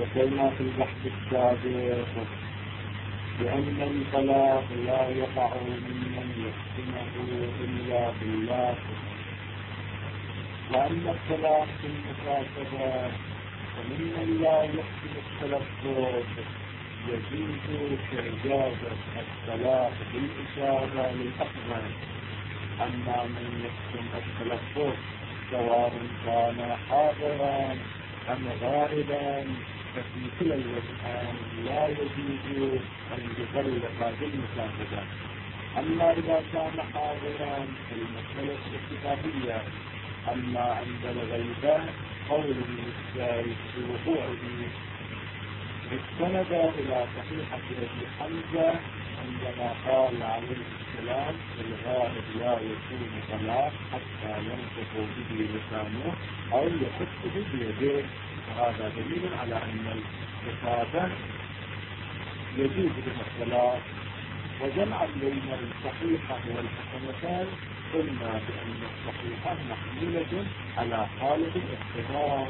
ذكرنا في البحث السابق بأن الطلاق لا يقع ممن يحسنه إلا بالله، وأن الطلاق في المكاتبة وممن لا يحسن التلفظ يجوز إجازة الطلاق بالإشارة للأفضل. أما من يحسن التلفظ سواء كان حاضرا أم غائبا ففي كلا الوجهين لا يجوز أن يطلق بالمكاتبة. أما إذا كان حاضرا فالمسألة اتفاقية. أما عند الغيبة قول الشارع في وقوعه استند إلى صحيحة أبي حمزة عندما قال عليه السلام الغائب لا يكون طلاق حتى ينطق به لسانه أو يخط به بيده، وهذا دليل على أن الكتابة يجوز بها الطلاق. وجمعا بين الصحيحة والحسنتان قلنا بأن الصحيحة محمولة على حالة الاضطرار،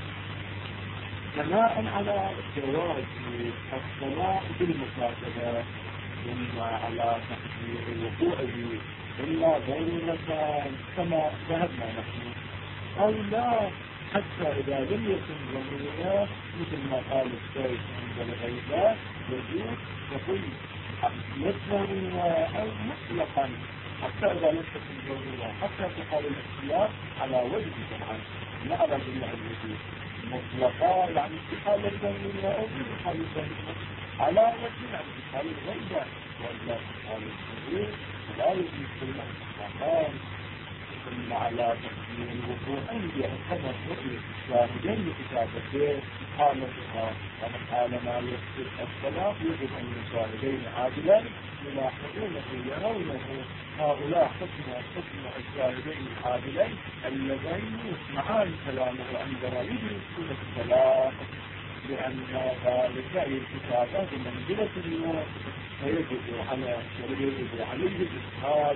بناء على جواز الطلاق بالمكاتبة إما على تقدير وقوعه إلا ضرورة كما ذهبنا نحن، أو لا حتى إذا لم يكن ضرورة مثل ما قال الشيخ عند الغيبة يجوز تقول ضرورة أو مطلقا حتى إذا لم تكن ضرورة، حتى في حال الاختيار على وجه طبعا لا على جميع الوجوه مطلقا، يعني في حال الضرورة أو في حال الضرورة على وجه، يعني في حال الغيبة وإلا في حال الضرورة لا يجوز كل مطلقان. ثم على تقدير الوقوع عندي اعتبر رؤية الشاهدين لكتابته حالتها، ومن ما يكتب الطلاق يجب أن الشاهدين عادلين يلاحظونه يرونه هؤلاء حكم الشاهدين العادلين اللذين يسمعان كلامه عندما يدرسون الطلاق، لأن ذلك الكتابة بمنزلة النور فيجب عليه الإشهاد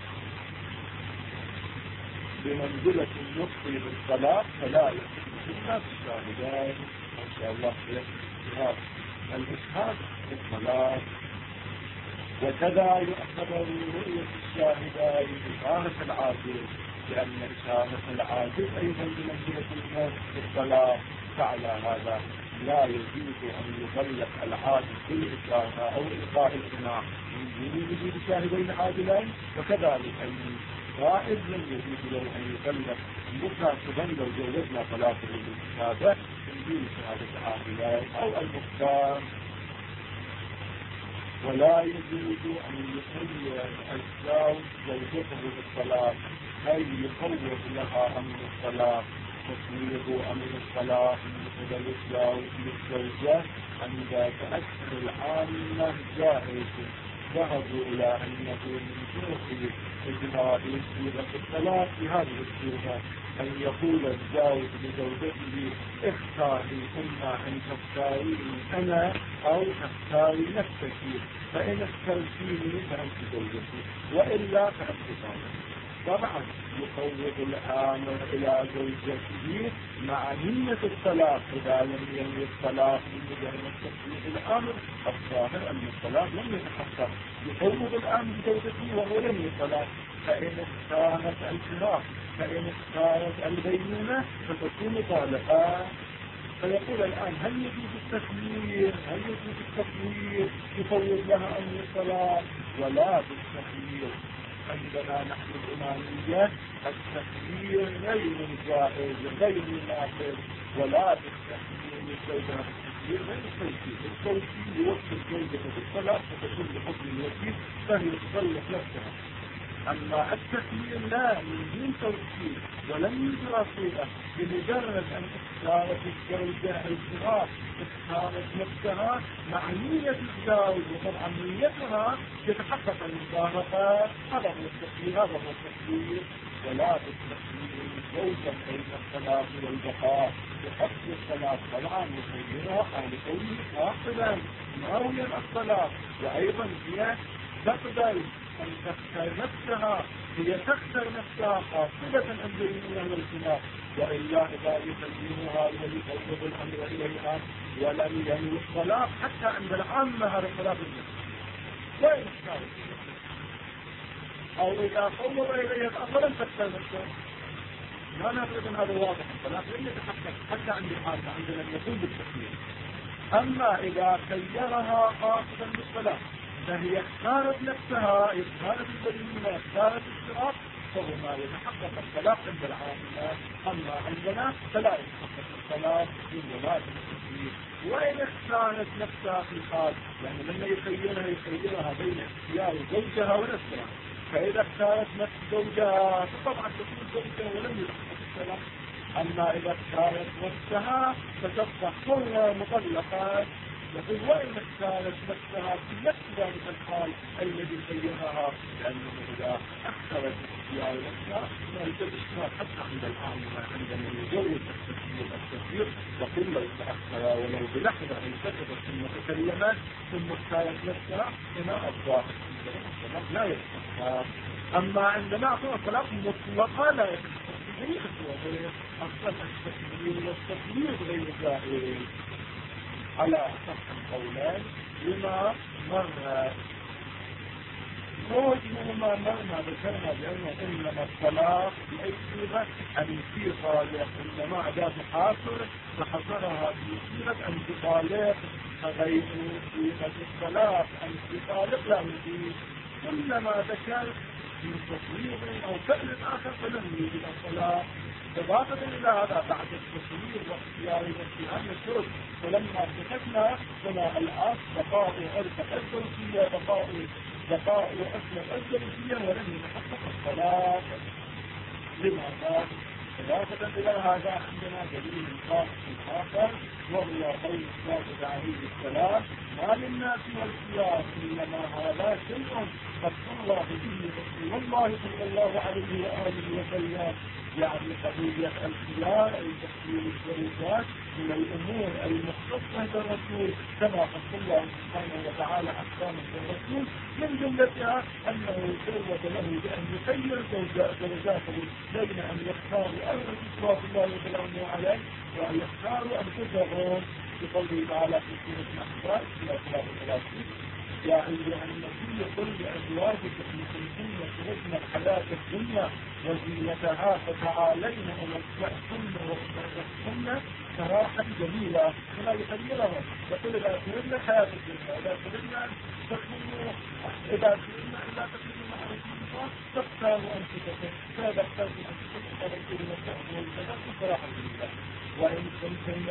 بمنزلة النطق بالطلاق، فلا يكون الناس الشاهدين إن شاء الله الإشهاد بالطلاق. وكذا يعتبر رؤية الشاهدين بإشارة العاجز، لأن إشارة العاجز أيضا بمنزلة النطق بالطلاق، فعلى هذا لا يجوز أن يطلق العاجز بالإشارة أو إلقاء الجماع من دون وجود شاهدين عادلين. وكذلك غائب لم يجوز له أن يطلق مكاتبا لو جوزنا طلاقه بالكتابة من دون شهادة عادلين أو المختار. ولا يجوز أن يخير الزوج زوجته بالطلاق، أي يفوض لها أمر الطلاق، تفويض أمر الطلاق من قبل الزوج للزوجة عند تأثر العامة جائز. ذهبوا إلى أنه من شروط إجراء صيغة الطلاق في هذه الصيغة أن يقول الزوج لزوجته اختاري، إما أن تختاريني أنا أو تختاري نفسك، فإن اخترتيني فأنت زوجتي وإلا فأنت طالق. طبعا يفوض الآمر إلى زوجته مع نية الطلاق، إذا لم ينوي الطلاق بمجرد تفويض الآمر الظاهر أن الطلاق لم يتحقق، يفوض الآمر زوجته وهو ينوي الطلاق. فإن اختارت الفراق، فإن اختارت البينونة فتكون طالقة. فيقول الآن هل يجوز التخيير؟ هل يجوز التخيير؟ يفوض لها أمر الطلاق ولا بالتخيير. عندنا نحن الإمامية التخيير غير جائز غير نافذ، ولا بالتخيير الزوجة التخيير غير التوكيد. التوكيد يوكل الزوجة بالطلاق فتكون بحكم الوكيل فهي تطلق نفسها. أما التخيير لا، من دون توكيد ولم يجرى صيغة، بمجرد أن اختارت الزوجة الفراق اختارت نفسها مع نية الزوج، وطبعا نيتها يتحقق المفارقة. هذا هو التخيير، هذا هو التخيير. ولا بالتخيير زوجا بين الطلاق والبقاء بحسب الطلاق، طبعا يخيرها حال كونه قاصدا ناويا الطلاق، وأيضا هي تقبل أن تختار نفسها، هي تختار نفسها قاصدة أن يكون لها الخلاف، وإلا إذا يسلمها ويفوض الأمر إليها ولم ينوي الطلاق حتى عند العامة هذا الطلاق وين الشارع؟ أو إذا فوض إليها الأمر فاستلمته لا نريد أن هذا واضح الطلاق لن يتحقق حتى عند العامة عندنا أن يكون بالتخيير. أما إذا خيرها قاصدا بالطلاق فهي اختارت نفسها، اختارت البينة، اختارت الشراط، فهما يتحقق الطلاق عند العامة. أما عندنا فلا يتحقق الطلاق إلا بعد التخيير. وإن اختارت نفسها في الحال يعني لما يخيرها بين اختيار زوجها ونفسها، فإذا اختارت نفس زوجها فطبعا تكون زوجها ولم يتحقق الطلاق. أما إذا اختارت نفسها فتصبح حرة مطلقة. يقول وإن اختارت نفسها في نفس ذلك الحال الذي خيرها، لأنه إذا اختارت اختيار نفسها لا يوجد اشتراك حتى عند العامة عندما يجوز التخيير يقول لو تأخر ولو بلحظة إن كتبت ثم تكلمت ثم اختارت نفسها هنا الظاهر لا يتحقق. أما عندما أعطوا الطلاق مطلقا لا يتحقق أصلا التخيير والتخيير غير ظاهر على أصح القولين لما مر وجههما مرنا ذكرنا بأنه إنما الطلاق بأي صيغة أن في طالق، إنما أداة حاصر فحصرها في صيغة أن تطالق غير صيغة الطلاق أن تطالق لا يجوز. كلما ذكر من تصوير أو فعل آخر فلم يجد الطلاق. إضافة إلى هذا بعد التصوير واختيار الانتهاء الشرط، فلما سكتنا هنا الآن بقاء عرف الزوجية بقاء أصل الزوجية ولم يتحقق الطلاق. لماذا؟ إضافة إلى هذا عندنا دليل خاص آخر وهو قول الثابت عليه السلام ما للناس والخيار إنما هذا شيء قد الله به رسول الله صلى الله عليه وآله وسلم، يعني قضية الخيار أي تحصيل الشركات من الأمور المختصة بالرسول كما قص الله سبحانه وتعالى أحكامه بالرسول من جملتها أنه جوز له بأن يخير زوجاته بين أن يختاروا الرسول صلى الله وسلم عليه وأن يختاروا أنفسهم بقوله تعالى في سورة الأحزاب إلى 33 يعني أن النبي يقول لأزواجك إن كنتن تردن الحياة الدنيا وزينتها فتعالين أمتعكن وأسرحكن سراحا جميلا ولا يخيرهم. يقول إذا تردن الحياة الدنيا إذا تردن أن تكونوا إذا تردن أن لا تكونوا مع رسول الله تختاروا أنفسكم فإذا اختاروا أنفسكم فرسول الله سراحا جميلا. وإن كنتن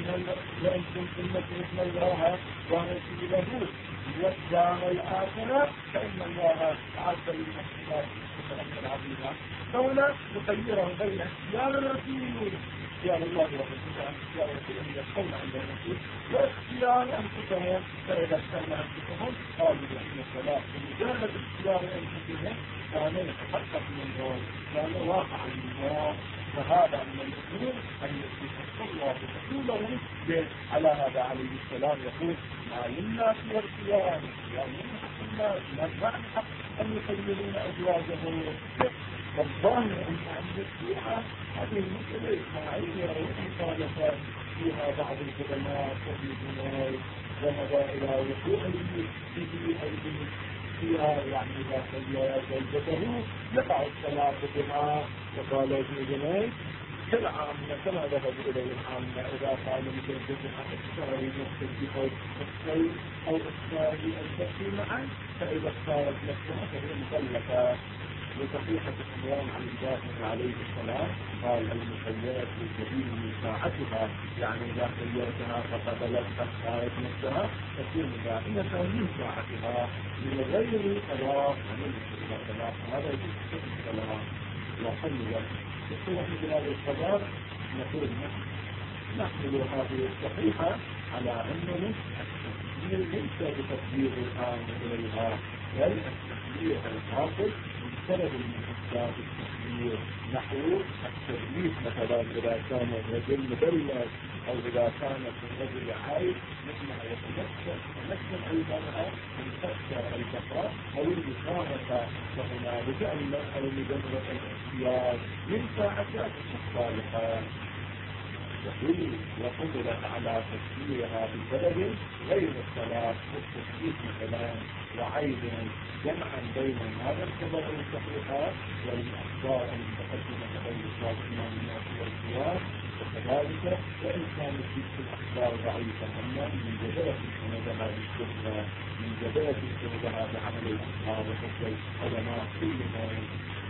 تردن الله ورسوله والدار الآخرة فإن الله أعد للمحسنات العظيمة. فهنا نخيره بين اختيار الرسول اختيار الله ورسوله اختيار الرسول يكون عند الرسول واختيار أنفسهم، فإذا اختاروا أنفسهم قالوا بأن الصلاة بمجرد اختيار أنفسهم كان يتحقق من دون كان واقعا من دون. فهذا من الأصول أن يتحقق الله رسوله على هذا عليه السلام يقول ما للناس والخيار يعني الناس لا حق أن يخيرون أزواجهم. والظاهر أن الشيعة هذه المسألة إسماعيلية ومخالفة فيها بعض القدماء وفي الجنائي ومضى إلى وقوعه به فيها يعني إذا خير زوجته يقع الطلاق بها وقال في الجنائي كالعامة كما ذهب إليه العامة إذا قال مثل جزءها اختاري نفسك أو اختاري البكي معا فإذا اختارت نفسها فهي مطلقة. وصحيحة الإمام عن الجاهل عليه السلام قال المخيرة الجديد من ساعتها يعني إذا خيرتها فقبلت اختارت نفسها تكون دائمة من ساعتها من غير طلاق ومن غير طلاق. هذا يجب الطلاق وحل بصورة مثل هذا القرار نقول نحمل هذه الصحيحة على أنه التخيير ليس بتخيير الآن إليها بل التخيير الحاصل من سبب من أسباب التخيير نحو التدليس مثلا إذا كان الرجل مدلس أو إذا كانت الرجل عايش مما يتمكن المرأة من تكسر البقاء أو المشاركة، فهنالك المرأة لمجرد الاحتياج من ساعتها الصالحة وقدرت على تسجيلها بسبب غير الصلاة والتسجيل مثلا وعيد جمعا بين هذا الخبر الصحيحات والأخبار المتقدمة بين الصالحين الناس والقيام، وكذلك وإن كانت تلك الأخبار ضعيفة أما من جدلة سندها بالشبهة من جدلة سندها بعمل الأخبار وحسب العلماء كلهم.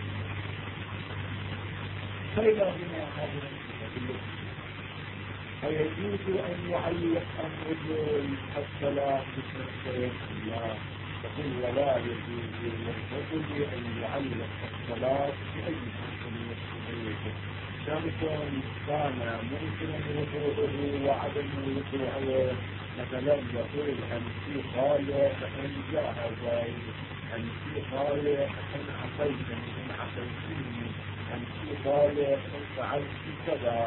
فإلى هنا هذه الصفة فيجوز أن يعلق الرجل الصلاة بشرطين؟ لا، تقول ولا يجوز للرجل أن يعلق الصلاة بأي شرط من الشروط. شرط كان ممكنا وضوءه وعدم وضوءه، مثلا يقول أن في خالق أن جاهز، أن في خالق أن عصيتني أن عصيتني، أن في خالق أن فعلت كذا،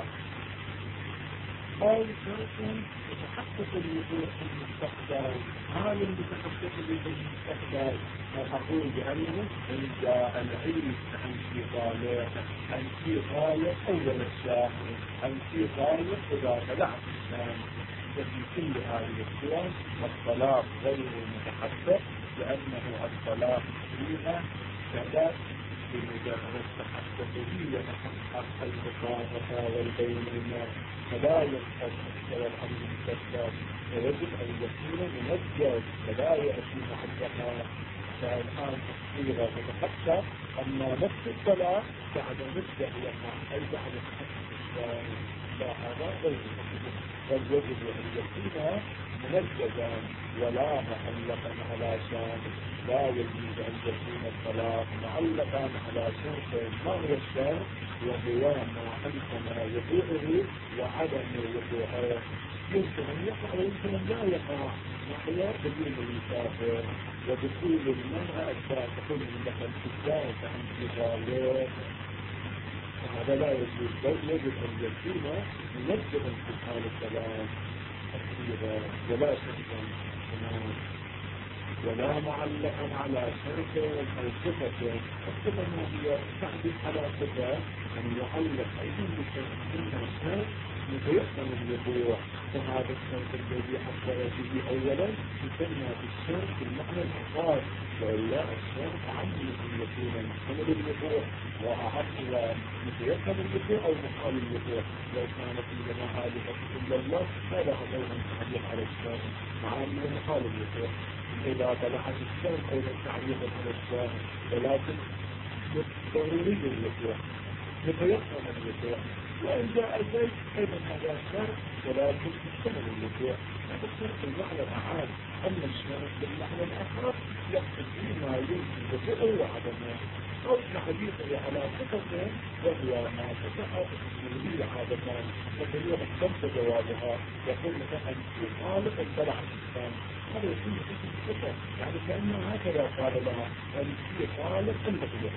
أو شرط يتحقق الوضوء في المستقبل. هذا المتحقق في المستقبل أقول بأنه إن جاء العيد عن في خالق، عن في خالق أول الشهر، عن في خالق إذا طلعت الشمس. وفي كل هذه الصور الصلاة غير متحقق، لأنه الصلاة فيها سبب بمجرد تحققه يتحقق المخالفة والبينة، فلا ينقص مستوى الأمر المستقبل، ويجب أن يكون منجز فلا يأتي محققا. فالآن الصيغة تتحقق، أما نفس الصلاة بعد مدة يقع أي بعد تحقق الثاني، لا هذا غير محقق، بل يجب أن يكون منجزا ولا معلقا على شان. لا يجوز أن يكون الصلاة معلقا على شرط ما هو الشرط، وهو ما أمكن وقوعه وعدم وقوعه. يمكن أن يقع ويمكن أن لا يقع، وهي دليل المسافر ودخول المرأة تقول لك الكتاب عن كتابه، هذا لا يجوز، بل يجب أن يكون منجزا في حال الصلاة ولا شرطا ولا معلقا على شرط أو صفة. الصفة ما هي تحدث على صفة أن يعلق أي شرط من الشرط متيقن الوقوع، فهذا الشرط الذي حصل به أولا يسمى بالشرط بالمعنى الخاص، وإلا الشرط عام أن يكون محتمل الوقوع وأعطى متيقن الوقوع أو محال الوقوع. لو كانت عندنا هذه إلا الله هذا هو المتعلق على الشرط مع أنه محال الوقوع. إذا طلعت الشرط أيضا تعليق على الشرط، ولكن ضروري الوقوع متيقن الوقوع. وإن جاء البيت أيضا هذا الشرط ولكن محتمل الوقوع. هذا الشرط المعنى العام، أما الشرط بالمعنى الآخر يقصد فيما يمكن وقوعه وعدمه، أو تحديثه على صفته وهو ما تسعى بالتسليمية عادة، فهي اختلف جوابها. يقول مثلا في خالق البلع الإنسان، هذا يكون اسم الصفة، يعني كأنه هكذا قال لها أن في خالق البلع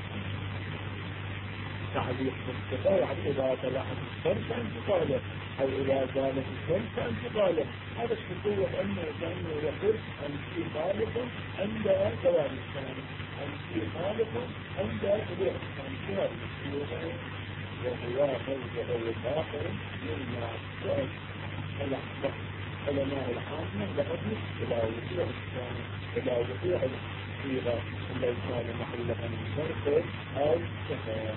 تعليق بالصفة، يعني إذا طلعت الشمس أنت طالب، أو إذا زالت الشمس أنت طالب. هذا الشكوة كأنه يقول أن في خالق عند زوال الشمس، أن في خالق عند طلوع الشمس. هذا الشكوة وهو موضع الآخر مما علماء العامة لقد إلى وقوع الشمس، إلى وقوع الصيغة التي كان محلها من شرط أو صفة،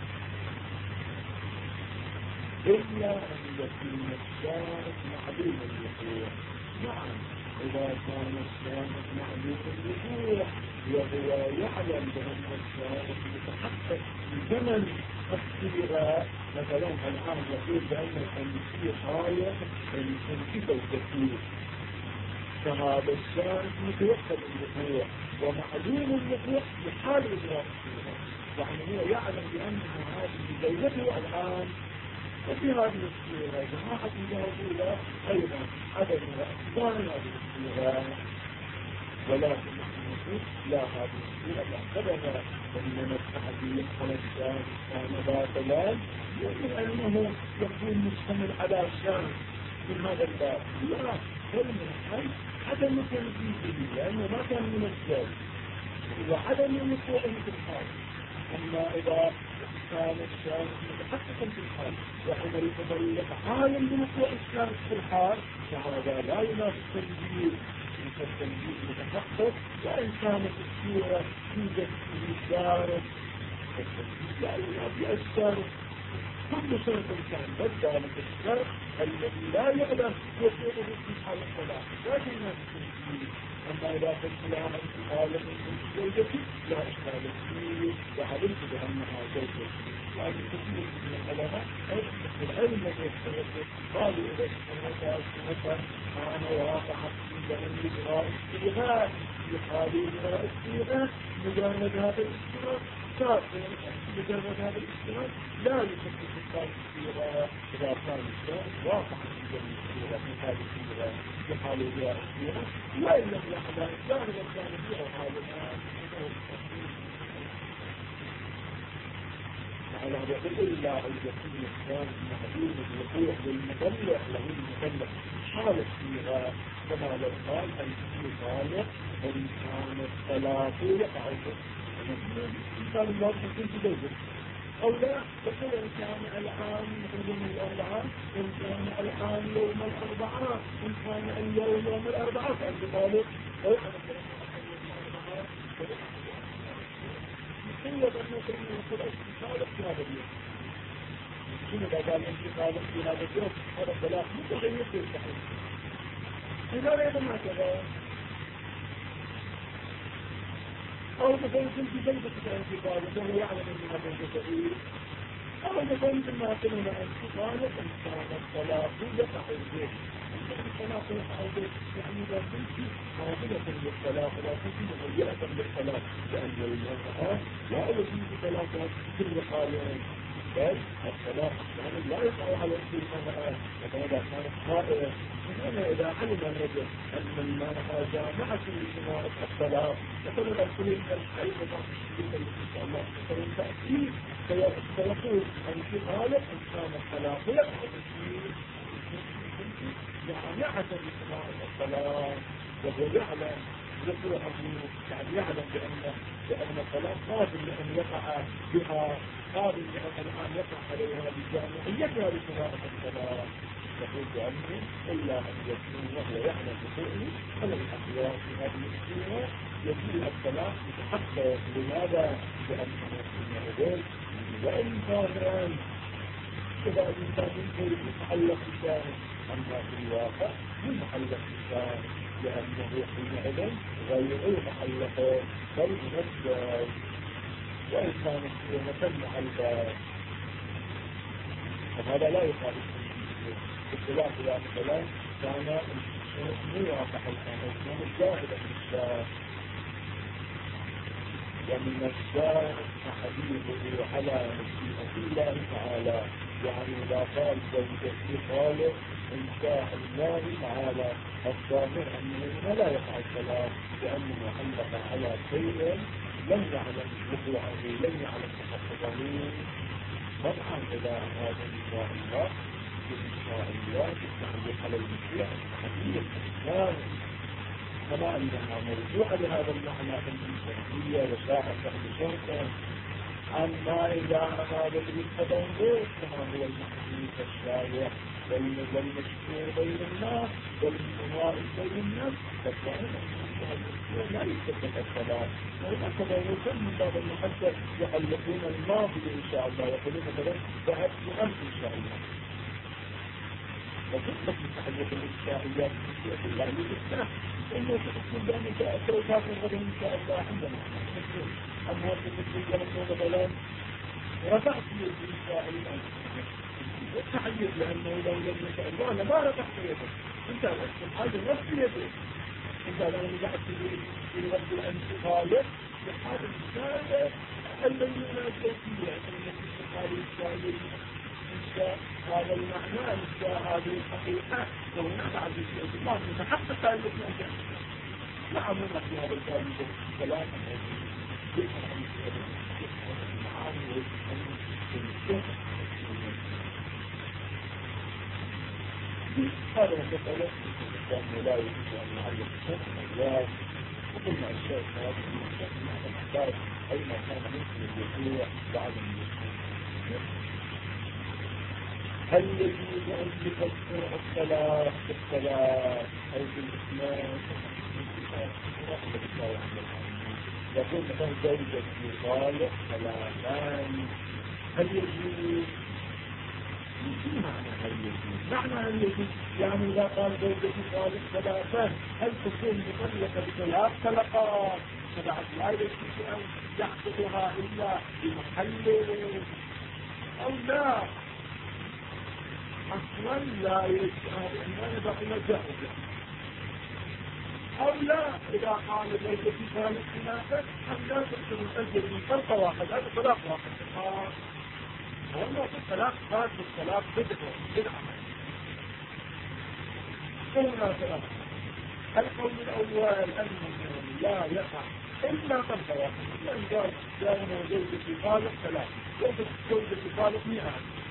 إلا أن يكون الشارع معلوم الوقوع. نعم، إذا كان الشارع معلوم الوقوع وهو يعلم بأن الشارع يتحقق بزمن الصيغة، مثلا الآن يقول بأن الأنسي خالق الأنسي الكثير، فهذا الشارع متيقن الوقوع ومعلوم الوقوع بحال إدراك الصيغة، يعني هو يعلم بأن هذه زوجته الآن. وفي هذه الصيغة جماعة الجاهلية أيضا عدم أكبر هذه الصيغة، ولكن نحن نقول لا، هذه الصيغة معتبرة، وإنما التحديث على الشام كان باطلا، لأنه يكون مشتمل على الشام من هذا الباب؟ لا، بل من حيث عدم تنفيذه، لأنه ما كان منزل وعدم وقوعه في الحال. أما إذا كان الشارع متحققا في الحال وحين يتبين عالم بوقوع الشارع في الحال، فهذا لا ينافي التنزيل. التنزيل متحقق وإن كانت الصورة توجد في الشارع، التنزيل لا ينافي الشارع. كل شيء كان بل ذلك الشرع الذي لا يعلم وقوعه في حال الصلاة لكن ينافي التنزيل. أما إذا كنت لها انتقالا من زوجتي لا إشكال فيه، وعلمت بأنها زوجتي. وأن كثير من العلماء العلم الذي يختلف قالوا إذا اشتركت أنا واقعت في زمن إجراء الصيغات يقال إجراء الصيغات مجرد هذا الاشتراك صار مجرد هذا الاشتراك لا يشكك الصيغة إذا كان الشارع واقعا في زمن الصيغة في هذه الصيغة في حال إجراء الصيغة وإن لم يحدث الشارع كان فيها هذا على هذا إلا أن يكون الإنسان محدود الوقوع للمبلغ له المبلغ حالة فيها كما لو قال أن في خالق إن كان الصلاة يقع الإنسان الله يكون تدوز أو لا تقول إن كان الآن يوم الأربعاء إن كان الآن يوم الأربعاء إن كان اليوم يوم الأربعاء فأنت خالق أو هي بأنه كان يقول انتقالك في هذا اليوم. شنو إذا قال انتقالك في هذا اليوم هذا الثلاث متغير في الصحيح. إذا أيضا هكذا أو مثلا كنت بيتك انتقالك وهو يعلم أنها بيتك أو مثلا ما كنا انتقالك إن كان الصلاة يقع البيت الصلاة يقع البيت يعني إذا كنت قابلة للصلاة ولا كنت مهيئة للصلاة لأن المرأة لا يجوز صلاتها في كل حال بل الصلاة يعني لا يقع على كل مرأة وإذا كانت قائلة هنا إذا علم الرجل أن المرأة جامعة لجماعة الصلاة مثلا الكل الحي وضعف إن شاء الله مثلا تأكيد سيقول انتقالك إن كان الصلاة يقع بالشيء جامعة لجماعة الصلاة وهو يعلم وقوعه يعني يعلم بأن الصلاة قابل لأن يقع بها قابل لأن الآن يقع عليها بجامعيتها لجماعة الصلاة يقول بأنه إلا أن يكون وهو يعلم بقوله فلا الأخيار في هذه السورة يجب الصلاة متحقق. لماذا؟ لأنه يقول وإن كان إذا الإنسان يقول محلق الشاهد أما في الواقع من محلق الشاهد لأنه حينئذ غير محلقه بل منزل وإن كان مسمى الباب فهذا لا يخالف بالخلاف إلى مثلا كان موافق الأمر من الزاهد من الشاهد ومن الشاهد حديثه على مشيئة الله تعالى يعني إذا قال زوجتي خالق إن شاء الله تعالى الظاهر أنه لا يقع الصلاة لأنه علق على شيء لم يعلم وقوعه لم يعلم تحققه طبعا إذا أراد إن شاء الله إن شاء الله يتعلق على المشيئة حديث الإسلام كما أنها موضوع لهذا المعنى في الإنسانية وساعة بشرطة. أما إذا أراد بالتدور كما هو المحدود الشائع والمشهور بين الناس والموارد بين الناس فكان لا يثبت الصلاة وهكذا يكون من باب المحدث يعلقون الماضي إن شاء الله يقولون مثلا ذهبت أمس إن شاء الله وتثبت بتحدث الإنشائيات في الله للإسلام إنه تحكم بأنك سوفات الغد إن شاء الله عندنا أما تثبت لأنه مثلا رفعت يدي إن شاء الله والتحديث لأنه لو لم يشاء الله لما رفعت يدك انت الحاجة نفس يدك انت لو رجعت في رب الانتقالات لحاجة الشارع الذي يناسب فيه الانتقال الشارع إنشاء هذا المعنى إنشاء هذه الحقيقة وهناك بعد الإعتقاد متحقق أن يكون نعم هنا في هذا الكلام كلام هذا المسألة لأنه لا يجوز أن نعلم الشيء الأولاد وقلنا الشيء هذا المعنى محتاج أي ما كان ممكن الوقوع بعد الوقوع. هل يجوز أن يفسر الصلاة بالصلاة أو بالإسلام؟ يقول مثلا زوجة يطالق ثلاثان هل يجوز؟ معنى هل يجوز؟ معنى هل يجوز يعني إذا قال زوجة يطالق ثلاثان هل تكون مطلقة بثلاث طلقات فبعد لا يجوز أن يحصلها إلا بمحل أو لا؟ أصلا لا يجوز أن يبقى جائزة أو لا إذا قال زوجة يطالق ثلاثان أم لا تكون الأجل من طلقة واحد هذا طلاق واحد والله في الطلاق خاص بالطلاق بدعة قلنا ثلاثة القول الأول أنه لا يقع إلا طلقة واحد لأن قال لأنه زوجة طالق ثلاثة زوجة طالق 100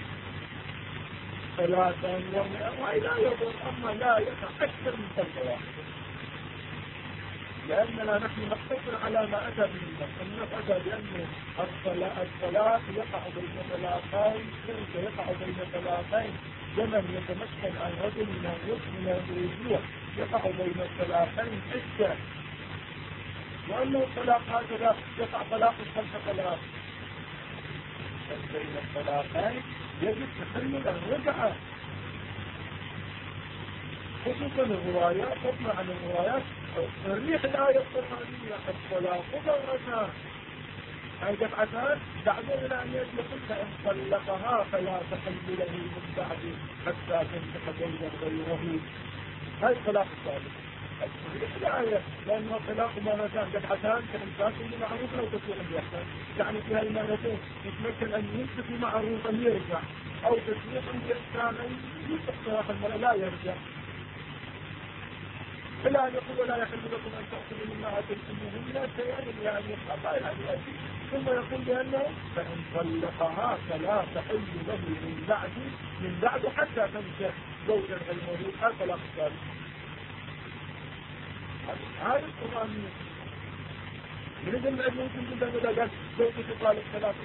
ثلاثة وإلى لا يضر أما لا يقع أكثر من طلقة واحدة لأننا نحن نقتصر على ما أتى به النص أتى بأن الصلاة يقع بين ثلاثين يقع بين ثلاثين زمن يتمكن عن رجل من الرجوع يقع بين الثلاثين حجة وأنه الطلاق هكذا يقع طلاق الخمسة طلاق بين الثلاثين يجب تحمل الرجعة خصوصا الروايات تطلع عن الروايات الريح الآية القرآنية الطلاق مرتان أي دفعتان بعدين إلى أن يطلق فإن طلقها فلا تحل له من بعد حتى تنكح زوجا غيره هاي الطلاق الثالث الريح الآية لأنه الطلاق مرتان دفعتان كإمساك بمعروف أو تسويق بإحسان يعني في هاي المرتين يتمكن أن يمسك معروفا يرجع أو تسويق بإحسان أن يمسك طلاق المرأة لا يرجع فلا يقول ولا يحل لكم أن تأخذوا مما آتيتموهن شيئا يعني خطأ ثم يقول بأنه فإن طلقها فلا تحل له من بعد حتى تنكح زوجا غيره هذا طلاق الثالث هذا القرآن من إذن العلم يمكن جدا إذا قال زوجة طالق ثلاثة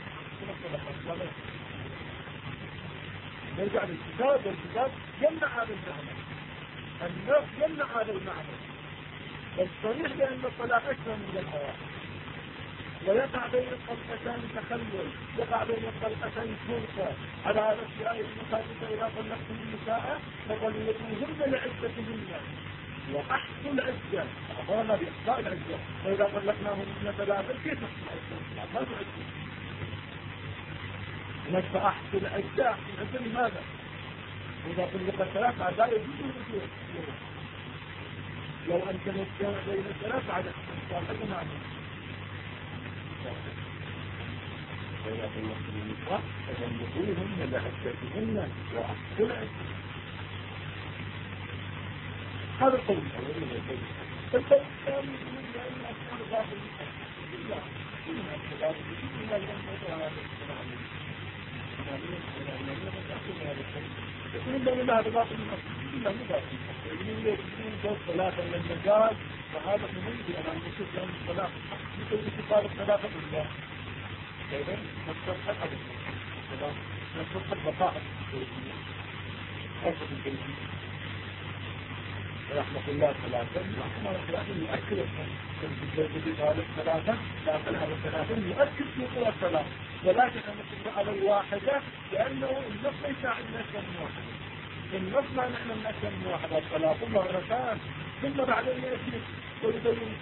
نرجع للكتاب والكتاب يمنع هذا المعنى النص يمنع هذا المعنى الصريح بأن الطلاق أكثر من الحياة ويقع بين الطلقتين تخلل يقع بين الطلقتين فرصة على هذا الشيء المخالفة إذا طلقتم النساء فطلقوهن لعدتهن وأحصوا العدة أخبرنا بإحصاء العدة فإذا طلقناهن ثلاثة كيف نحصل العدة؟ ما في عدة نجد أحصوا العدة أحصوا العدة لماذا؟ إذا طلق ثلاثة لا يجوز الرجوع لو أن تمكن بين الثلاثة على الصالحة معنا فإذا طلقتم النساء فطلقوهن لعدتهن وأحصوا العدة هذا القول الأول القول الثاني من أن أكثر ذات إلا إنها الثلاثة إلا لأنها يقول لهم لا هذا باطل من أصل إلا مباطل يقول ثلاثة من المجال فهذا مميز أن نشوف لهم الصلاة يقول استقال الثلاثة بالله إذن نصرح الأبد نصرح البطاء أصل الجنسية رحمة الله ثلاثة رحمة الله يؤكد الثلاثة ثلاثة لا تلعب الثلاثة يؤكد في قوة الثلاثة ولكن نتبع على الواحدة لأنه النص ليس عندنا كم واحدة النص ما نحن من كم واحدة الثلاثة مرتان ثم بعدين يأتي ويبين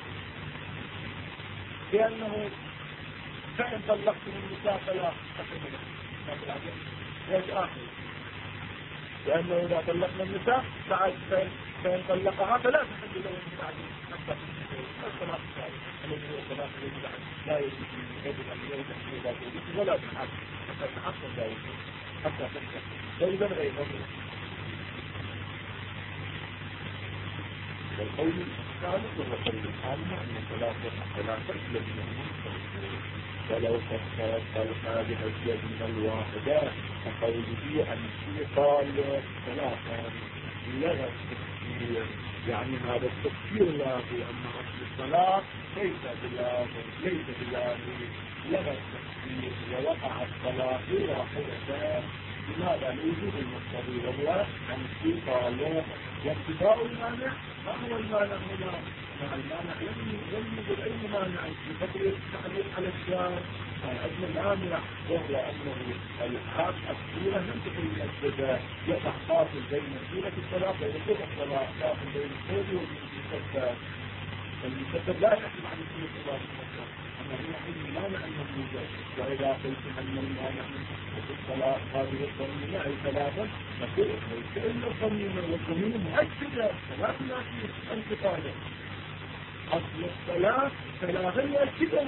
بأنه فإن طلقت من النساء فلا تحمل وجآخر لأنه إذا طلقنا النساء بعد فإن طلقها فلا تحل له من بعد حتى الصلاة الذي هو الصلاة الذي بعد لا يجب أن يجب ولا تحق حتى تحصل ذلك حتى تحصل فإذا غير والقول الثالث والرسول الثاني أن ثلاثة للمؤمن ولو فسرت هذه الجزمة الواحدة فقوله أن في قال ثلاثة لغة التفسير، يعني هذا التفسير لا بأن أصل الصلاة ليس بلازم لغة التفسير ووقع الصلاة واحدة. لماذا؟ لوجود المقتضي وهو أن في قال وابتداء المانع. ما هو المانع هنا؟ المانع يوجد أي مانع في تقرير التعليق على الشارع أن المانع وهو أنه الحاق السورة لم تكن مؤكدة، يقع فاصل بين سورة الصلاة ووقوع الصلاة، فاصل بين الصوت والمسدد. المسدد لا يحكم عن سورة الله المسدد، أما هنا حين مانع الموجود. وإذا قلت أن المانع في الصلاة هذه الضميمة أي ثلاثة نقول ليس إلا الضميمة، والضميمة مؤكدة ثلاث ناس انتقادا. أصل الصلاة ثلاثة مؤكدة،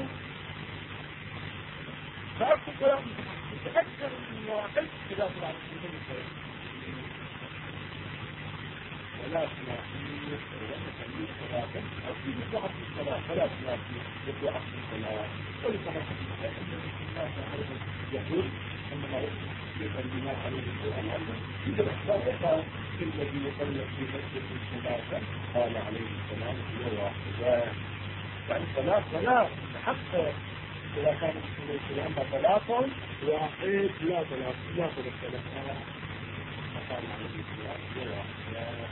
فأصل الصلاة أكثر من واحد إذا طلعت من الصلاة ولا ثلاثية ثلاثة أصل بضعف الصلاة ثلاث ثلاثية بضعف الصلاة. ولكما يقول أنما يقول البناء عليه القرآن إذا اختارها الذي يقلب في مسجد الثلاثة قال عليه السلام هي واحدة. يعني ثلاث حتى إذا كان السلام ثلاثة واحد لا ثلاثة قال عليه السلام هي واحدة.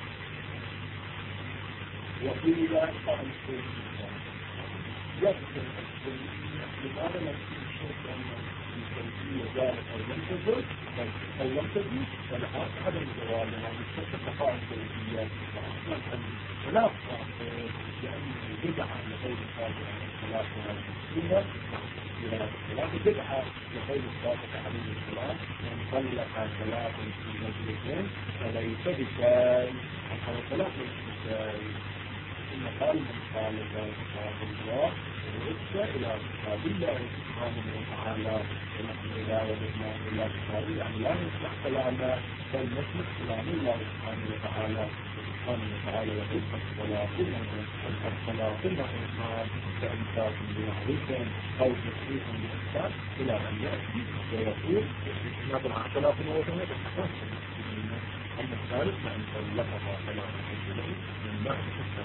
وقيل قال السلام يذكر لماذا لا تشرك أن التنسية ذلك أو لم تجد فلا عدم الجوال لأن الشرك تقاعد التنسيات فلا لأن بدعة لغير الصادق عن الصلاة والسنة إلى الصلاة بدعة لغير الصادق عليه السلام من طلق ثلاث في مجلسين فليس بشاي حتى الصلاة ليس بشاي. ثم قال من قال كتاب الله ورد إلى كتاب الله سبحانه وتعالى ونحن إذا وجدنا إلى كتابه يعني لا نصلح كلامنا بل نصلح كلام الله سبحانه وتعالى. يقول الصلاة كلها إنسان كإنسان بمعروف أو تصريح بإحسان إلى أن يأتي ويقول نظر عن صلاة وثمانية أما الثالث فإن طلقها فلا تحل له من بعد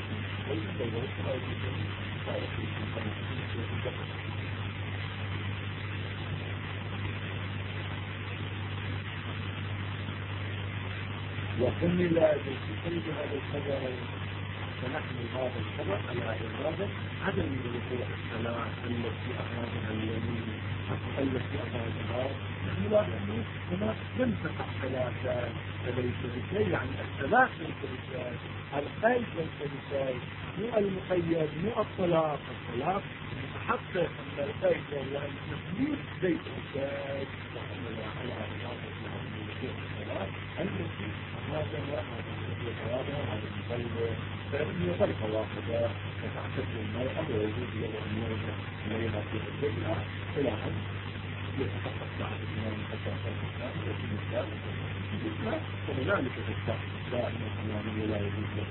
وحمل بسبب هذا الخبر فنحمل هذا الخبر على إرادة عدم وقوع الصلاة التي أخرجها اليمين التي أخرجها نحن هنا لم تقع ثلاثة فليس بشيء. يعني الثلاث ليس بشيء، القيد ليس بشيء، مو المقيد مو الطلاق. الطلاق متحقق أن القيد وهو التسليم ليس بشيء. نحمل على إرادة وقوع الصلاة التي هذا هذا المقيد فإنه طريقة واحدة تتعتبر المرأة ووجود الأمور إليها في الجبهة إلى أن يتحقق بعض الإمام حتى الإسلام وفي الإسلام في الإسلام وذلك تستحق دائما الإمام لا يجوز له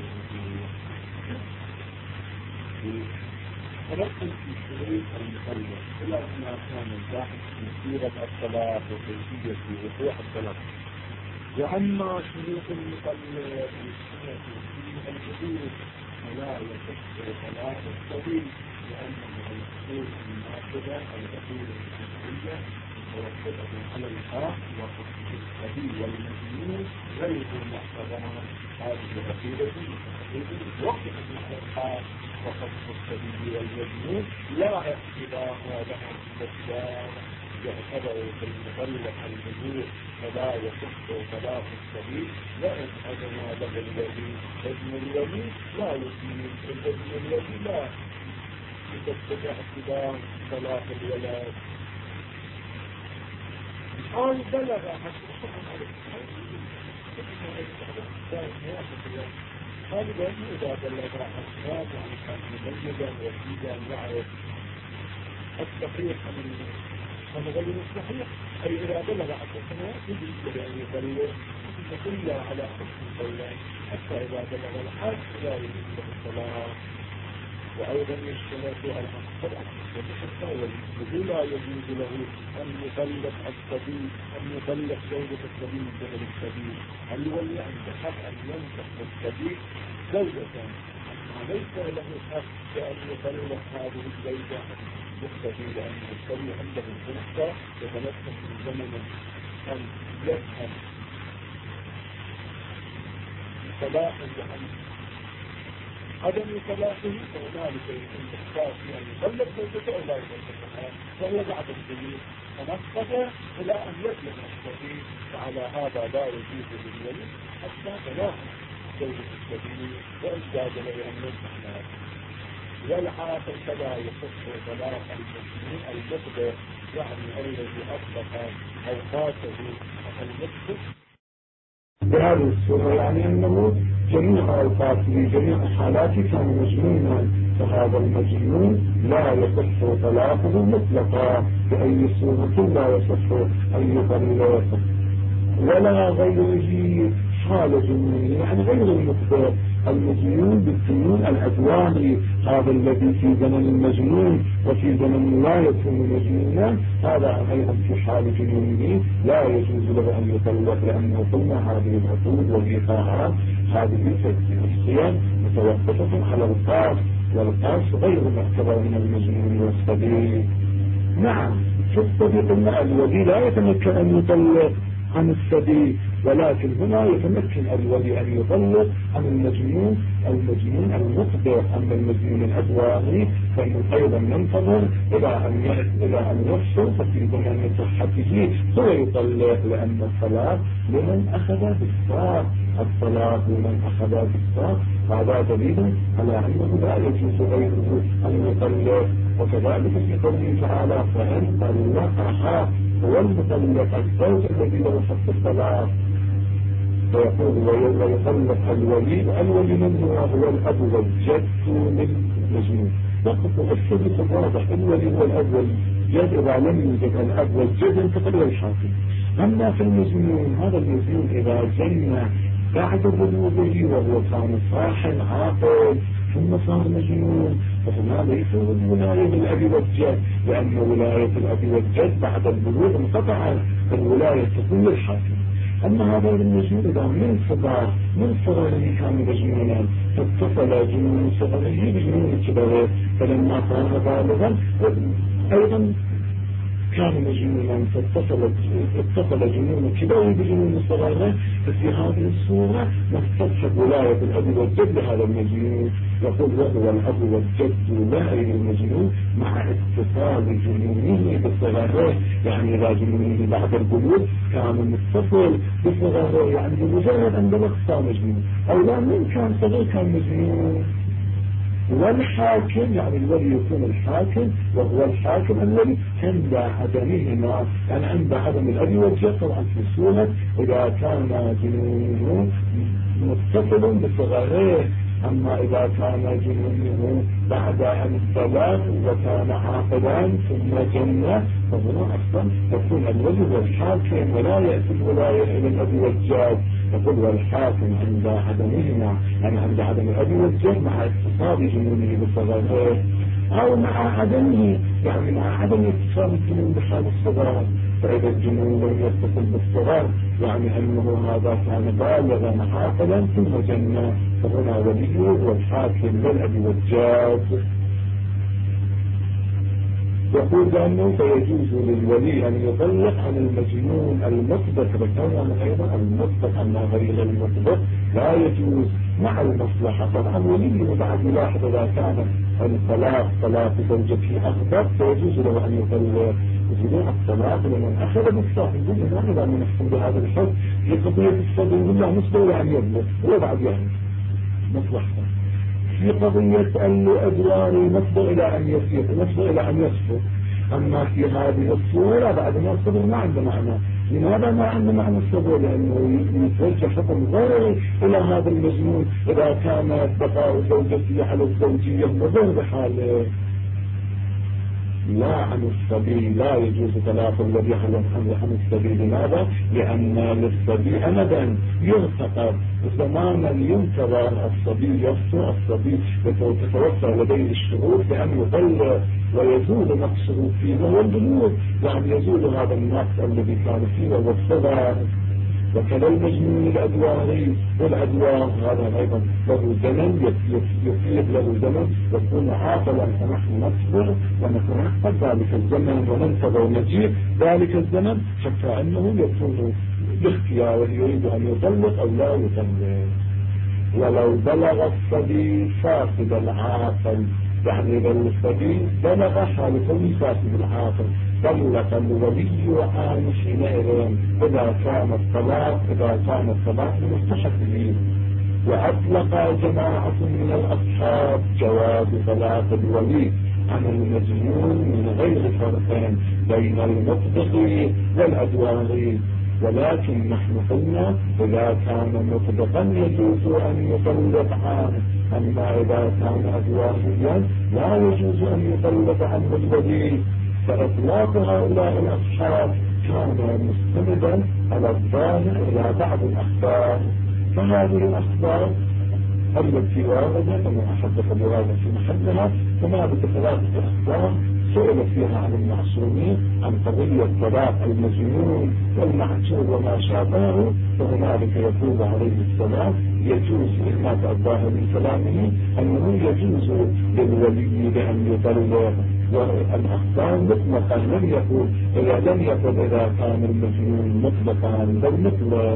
ونقل في شروط المقلد إلى أن كان الباحث في سيرة الصلاة وكيفية وقوع الصلاة. وأما شروط المقلد السنة في الحدود فلا يصح صلاة الصبي لأنه الحدود المؤكدة الحدود الحدودية مرتبة على الحق وحكم الصبي والمجنون غير محتضنة. هذه العقيدة وقفت على الحق وحكم الصبي والمجنون لا اعتبار لها الإسلام يعتبر في المطلق الجذور فلا يصح صلاة الصبي وإن أدنى له الذي ابن الذي لا يسمى الابن الذي لا يتبع اعتبار صلاة الولاد. قال بلغ قال بأنه إذا بلغ أسباب عن كان مبيدا وفيدا يعرف الصحيح من غير الصحيح أي إذا بلغ 10 سنوات يجب أن يطلق فكل على حكم الطلاق حتى إذا بلغ الحد لا يجب له الطلاق. وأيضا يشترط العقد حتى والمسلم لا يجوز له أن يطلق الصبي، أن يطلق زوجة الصبي من قبل الصبي، هل يولي عند حق أن ينكح الصبي زوجة، ليس له حق بأن يطلق هذه الزوجة يقتضي لأن الصبي عنده فرصة يتمكن من زمن أن يفهم طلاق وأن عدم طلاقه فهنالك الاختصاص يعني يطلق زوجته أو لا يطلقها، فهو بعد الدليل فنقض إلى أن يطلق الصبي، وعلى هذا لا يجوز للولي حتى طلاق زوجة الصبي وإن جاز له أن ينكح نفسه. والعاقل كذا يصح طلاق المسلم المقدر يعني الذي أطلق أوقاته المسلم بهذه الصورة، يعني أنه جميع أوقاته جميع حالاته كان مجنونا، فهذا المجنون لا يصح طلاقه مطلقا بأي صورة، لا يصح أن يطلق ولا غيره حال جنون، يعني غير المقدر المجنون بالجنون الأدواني، هذا الذي في زمن المجنون وفي زمن لا يكون مجنونا هذا أيضا في حال جنونه لا يجوز له أن يطلق، لأنه قلنا هذه العقود والإيقاعات هذه الصيام متوقفة على القاص، والقاص غير معتبر من المجنون والصبي. نعم في الصبي قلنا الولي لا يتمكن أن يطلق عن الصبي، ولكن هنا يتمكن الولي أن يطلق عن المجنون المقدر. أما المجنون الأدواني فإنه أيضا ينتظر إلى أن يفصل، ففي زمن صحته هو يطلق، لأن الصلاة لمن أخذ بالصلاة، الصلاة لمن أخذ بالصلاة، هذا دليل على أنه لا يجوز غيره أن يطلق. وكذلك في قوله تعالى فإن طلقها هو المطلق الزوج الذي له حق الطلاق، فيقول ويطلق الولي من هو الأب والجد للمجنون. فقط الثبت واضح الولي والأب والجد، إذا لم يوجد الأب والجد انتقل الحاكم. أما في المجنون هذا المجنون إذا جن بعد بلوغه وهو كان صاحب عاقل ثم صار مجنون، فهنا ليس الولاية للأب والجد، لأن ولاية الأب والجد بعد البلوغ انقطعت، فالولاية تكون للحاكم. أما هذا المجنون إذا من صغره كان مجنونا فاتصل جنون صغره بجنون كبره، فلما كان بالغا أيضا كان مجنونا فاتصل جنون كبره بجنون صغره، ففي هذه الصورة نستصحب ولاية الأب والجد لهذا المجنون. يقول وهو الأب والجد لا المجنون مع اتصال جنونه بصغره، يعني إذا جنونه بعد البلوغ كان متصل بصغره، يعني بمجرد أن بلغ صار مجنون، أو لا من كان صغير كان مجنون. والحاكم يعني الذي يكون الحاكم وهو الحاكم الذي عند عدمهما، يعني عند عدم الأب والجد طبعا في السورة إذا كان جنونه متصل بصغره. أما إذا كان جنونه بعد أن بلغ وكان عاقلا ثم جن فهنا أصلا يكون الولي والحاكم ولا يأتي الولاية إلى الأب والجد. يقول والحاكم عند عدمهما، يعني عند عدم الأب والجد مع اتصال جنونه بصغره، أو مع عدمه يعني مع عدم اتصال الجنون بحال الصغار. فإذا الجنون لم يتصل بالصغار يعني أنه هذا كان بالغا عاقلا ثم جن، فهنا وليه والحاكم للأب والجد. يقول بأنه فيجوز للولي أن يطلق عن المجنون المطلق، ذكرنا أيضا المطلق أما غير المطلق لا يجوز مع المصلحة. طبعا وليه بعد يلاحظ إذا كان طلاق زوجته أخبر فيجوز له أن يطلق. وجميع الطلاق لمن أخذ بالصاحب يقول إذا من نحكم بهذا الحد في قضية الصبي بالله نصبه إلى أن يبلغ هو بعد يعني مصلحة، في قضية الأدوار نصبه إلى أن يسير نصبه إلى أن يسفر. أما في هذه الصورة بعد ما الصبر ما عنده معنى. لماذا ما عنده معنى الصبر؟ لأنه يتوجه حكم غير إلى هذا المجنون إذا كان بقاء زوجته على الزوجية وغير بحاله. لا عن الصبي، لا يجوز طلاق الذي عن الصبي. لماذا؟ لأن للصبي أمدا يرتقب زمانا ينتظر الصبي يفطر، الصبي تتوفر لديه الشروط بأن يطلق ويزول نقصه فيه والبلوغ، يعني يزول هذا النقص الذي كان فيه وهو الصغر. وكذا المجنون الأدواري، والأدوار هذا أيضا له زمن، يفيد له زمن يكون عاقلا، فنحن نصبر ونتنحفظ ذلك الزمن وننتظر مجيء ذلك الزمن حتى أنه يكون باختياره يريد أن يطلق أو لا يطلق. ولو بلغ الصبي فاسد العاقل، يعني إذا الصبي بلغ حال كل فاسد العاقل طلق الولي عن حينئذ إذا كان الطلاق مستحق. وأطلق جماعة من الأصحاب جواز طلاق الولي عن المجنون من غير فرق بين المطلق والأدوار، ولكن نحن قلنا إذا كان مطلقا يجوز أن يطلق عنه، أما إذا كان أدواريا لا يجوز أن يطلق عنه الولي. فإطلاق هؤلاء الأصحاب كان مستندا على الظاهر إلى بعض الأخبار، فهذه الأخبار التي واردت وما أحدث بهذا في محلها، فما بثلاثة أخبار سئل فيها عن المعصومين عن قضية طلاق المجنون والمعتوه وما شابهه، فهنالك يقول عليه السلام يجوز إما الظاهر من كلامه أنه يجوز للولي بأن يطلق، والأخبار مطلقا لم يقول إذا كان المجنون مطلقا بل مطلق.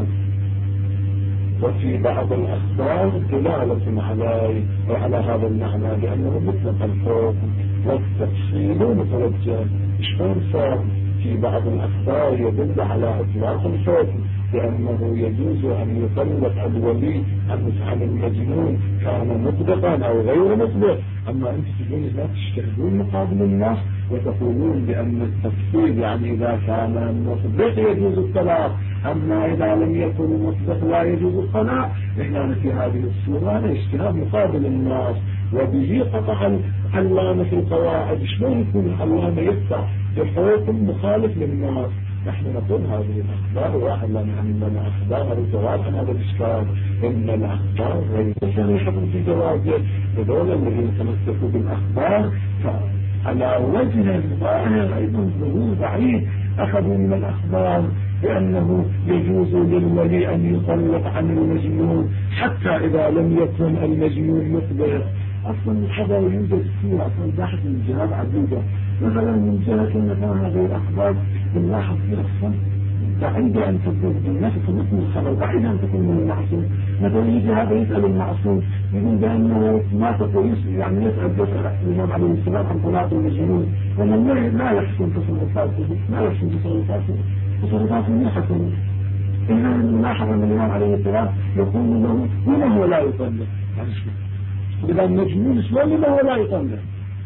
وفي بعض الأخبار دلالة على هذا المعنى بأنه مطلق الحكم، والتفصيل متوجه. شلون صار في بعض الأخبار يدل على إطلاق الحكم بأنه يجوز أن يطلق الولي عن المجنون كان مطلقا أو غير مطلق، أما أنت تقولون لا تجتهدون مقابل الناس وتقولون بأن التفصيل يعني إذا كان مطلق يجوز الطلاق، أما إذا لم يكن مطلق لا يجوز الطلاق. إحنا في هذه الصورة هذا اجتهاد مقابل الناس، وبه قطع العلامة في القواعد. شلون يكون العلامة يقطع بحكم مخالف للناس؟ نحن نقول هذه الأخبار واحد لنا أخبار الجواب عن هذا الإشكال، إن الأخبار غير صريحة في جوابه، ودول الذين تمسكوا بالأخبار على وجه ظاهر أيضا ظهور بعيد أخذوا من الأخبار بأنه يجوز للولي أن يطلق عن المجنون حتى إذا لم يكن المجنون مطلق. أصلا الخبر يوجد فيه أصلا بحث من جهات عديدة، مثلا من جهة مثلا هذه الأخبار بنلاحظ فيها أصلا بعيدة أن تكون بالناس تكون الخبر، بعيدة أن تكون من المعصوم. مثلا يجي هذا يسأل المعصوم يقول بأنه ما تقول يعني يسأل الإمام عليه السلام عن طلاق المجنون، ومن لا يحسن تصرفاته لا حسن. إذا نلاحظ أن الإمام عليه السلام يقول له لما هو لا يطلق، إذا المجنون شلون لما هو لا يطلق،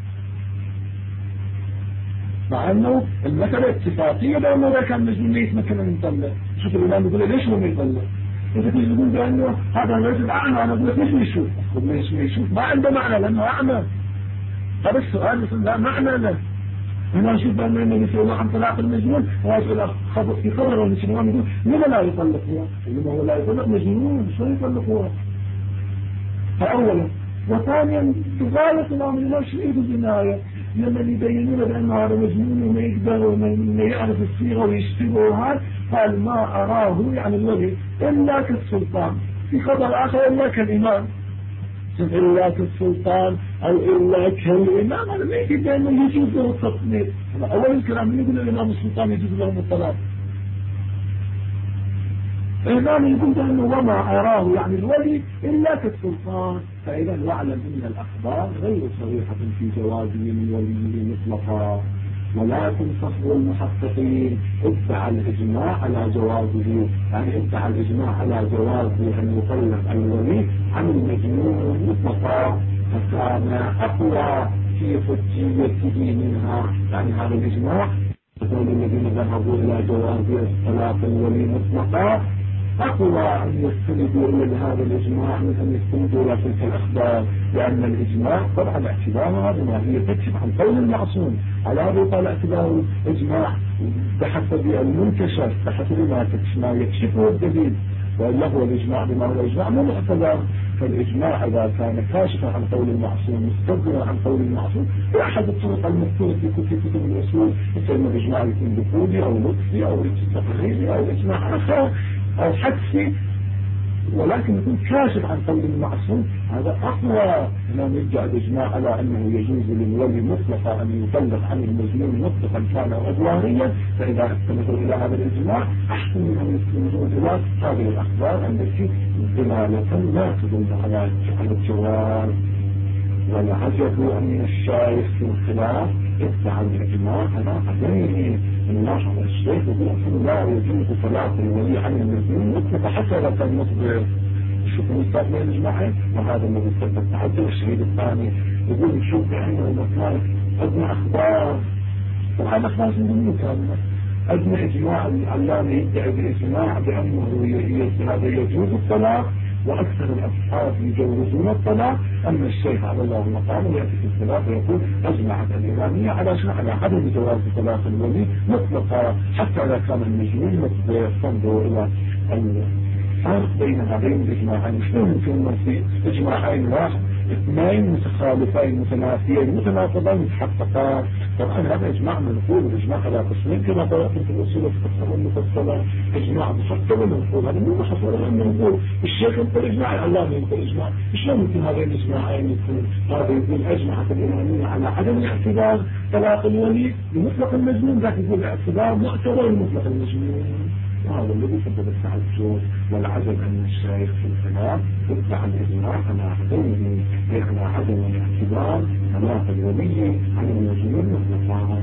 مع أنه المسألة اتفاقية بأنه إذا كان مجنون ليس مكان أن يطلق. شوف الإمام يقول ليش هو ما يطلق؟ إذا كنت يقول بأنه هذا الرجل أعمى، أنا أقول لك ليش ما يشوف؟ ما عنده معنى لأنه أعمى. هذا السؤال لا معنى له. هنا أشوف بأنه النبي صلى الله عن طلاق المجنون وأسأل في خبر المجنون يقول لما لا يطلق هو؟ لما هو لا يطلق مجنون شو يطلق هو؟ فأولا، وثانيا بغاية الأمر لا شيء بالجناية لما يبينون بأنه هذا مجنون وما يقدر وما يعرف الصيغة ويشتغل هذا، قال ما أراه يعني الولي إلا كالسلطان، في خبر آخر إلا كالإمام، إلا كالسلطان أو إلا كالإمام. هذا ما يجب أنه يجوز له التصنيف. أول الكلام يقول الإمام السلطان يجوز لهم الطلاق، الإمام يقول أنه وما أراه يعني الولي إلا كالسلطان. فإذا واعلم أن الأخبار غير صريحة في جوازه من وليه مطلقا، ولكن صحب المحققين ادعى الإجماع على جوازه، يعني ادعى الإجماع على جوازه أن يطلق الولي عن المجنون مطلقا، فكان أقوى في حجيته منها. يعني هذا الإجماع يقول الذين ذهبوا إلى جواز طلاق الولي مطلقا أقوى أن يستندوا إلى هذا الإجماع من أن يستندوا إلى تلك الأخبار، لأن الإجماع طبعا اعتبارها بما هي تكشف عن قول المعصوم، على هذا يقال اعتبار الإجماع بحسب المنكشف، بحسب ما يكشفه الدليل، وإلا هو الإجماع بما هو إجماع مو معتبر. فالإجماع إذا كان كاشفا عن قول المعصوم مستقبلا عن قول المعصوم بأحد الطرق المذكورة في كتب الأصول، مثل الإجماع يكون دخولي أو لطفي أو تقريري أو إجماع آخر أو حدسي، ولكن يكون كاشف عن قول المعصوم، هذا أقوى. هنا نرجع الإجماع على أنه يجوز للولي مطلقا أن يبلغ عن المجنون مطلقا كان عدوانيا، فإذا استندوا إلى هذا الإجماع أحسن من أن يستندوا إلى هذه الأخبار التي دلالة لا تدل على الجواز. والعجب أن الشايخ في الخلاف ادعى الإجماع على عدمه. الناحية الشيخ يقول لا يجوز صلاة الولي عن المجنون مطلقا حتى لو كان مصدر. شوف المستقبل الإجماعي وهذا الذي سبب التعدد. الشهيد الثاني يقول شوف بأنه المكان أدنى أخبار، طبعا أخبار من كاملة أدنى إجماع العلامة يدعي بالإجماع بأنه هذا يجوز الطلاق، وأكثر الأصحاب يجوزون الطلاق. أما الشيخ على الله مقامه يأتي في الخلاف ويقول أجمعت الإمامية على عدم جواز طلاق الولي مطلقا حتى إذا كان المجنون مصدر. فانظروا إلى الفرق بين هذين الإجماعين. مش ممكن في إجماعين واحد اثنين متخالفين متنافيين متناقضين متحققان. طبعا هذا إجماع منقول، الإجماع على قسمين كما قرأت في الأصول الفقهية المفصلة، إجماع محصل ومنقول. هذا مو محصل ولا منقول. الشيخ ينقل إجماع، الله ينقل إجماع. شلون ممكن هذين الإجماعين يكون؟ هذا يقول أجمعت الإمامية على عدم اعتبار طلاق الولي بمطلق المجنون، ذاك يقول اعتبار معتبر بمطلق المجنون. وهذا الذي سبب التعجب والعجب أن الشيخ في الخلاف ادعى الإجماع على عدم الاعتبار طلاق الولي عن المجنون مطلقا.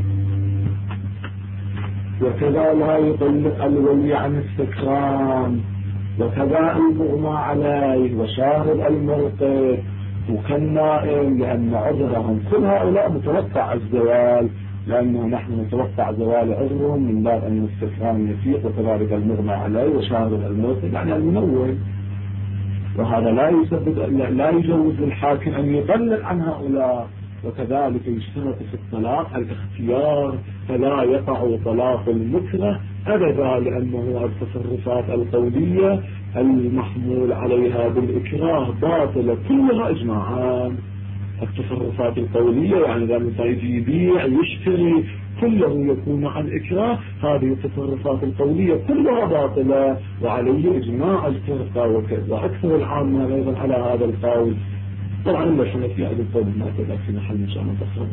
وكذا لا يطلق الولي عن السكران، وكذا المغمى عليه وشاهد المرقد وكالنائم، لأن عذرهم كل هؤلاء متوقع الزوال، لأنه نحن نتوقع زوال عذرهم من باب أن السكران يفيق، وكذلك المغمى عليه وشاهد المرقد يعني المنوم. وهذا لا يجوز للحاكم أن يطلق عن هؤلاء. وكذلك يشترط في الطلاق الاختيار، فلا يقع طلاق المكره أبدا، لأنه التصرفات القولية المحمول عليها بالإكراه باطلة كلها إجماعان. التصرفات القولية يعني لما يجي يبيع يشتري كله يكون عن إكراه، هذه التصرفات القولية كلها باطلة، وعليه إجماع الفرقة وأكثر العامة أيضا على هذا القول. طبعا إلا في هذا القول ما تبقى في محل إن شاء الله تصرف،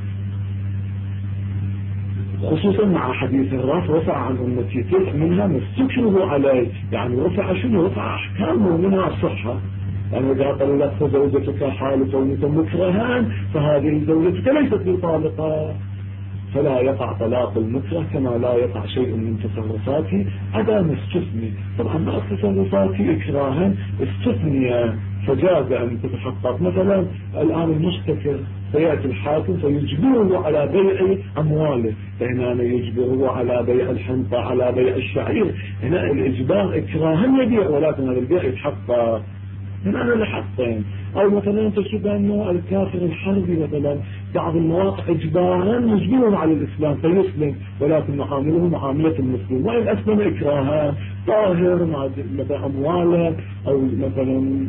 خصوصا مع حديث الرفع رفع عن أمتي تلك منها مستكره عليه، يعني رفع شنو؟ رفع أحكامه منها صحة. يعني إذا قال لك فزوجتك حال كونك مكرها فهذه زوجتك ليست بطالقة، فلا يقع طلاق المكره كما لا يقع شيء من تصرفاتي عدا مستثني. طبعا ما تصرفاتي إكراها استثنية فجاز أن تتحقق. مثلا الآن المشتكر سيأتي الحاكم فيجبره على بيع أمواله، فهنا يجبره على بيع الحنطة على بيع الشعير، هنا الإجبار إكراها يبيع، ولكن هذا البيع يتحقق من أنا لحقين. أو مثلا تشوف أنه الكافر الحربي مثلا بعض المواقع إجبارا مجبرهم على الإسلام فيسلم، ولكن معامله معاملة المسلم، وإن أسلم إكراها طاهر مثلا أمواله، أو مثلا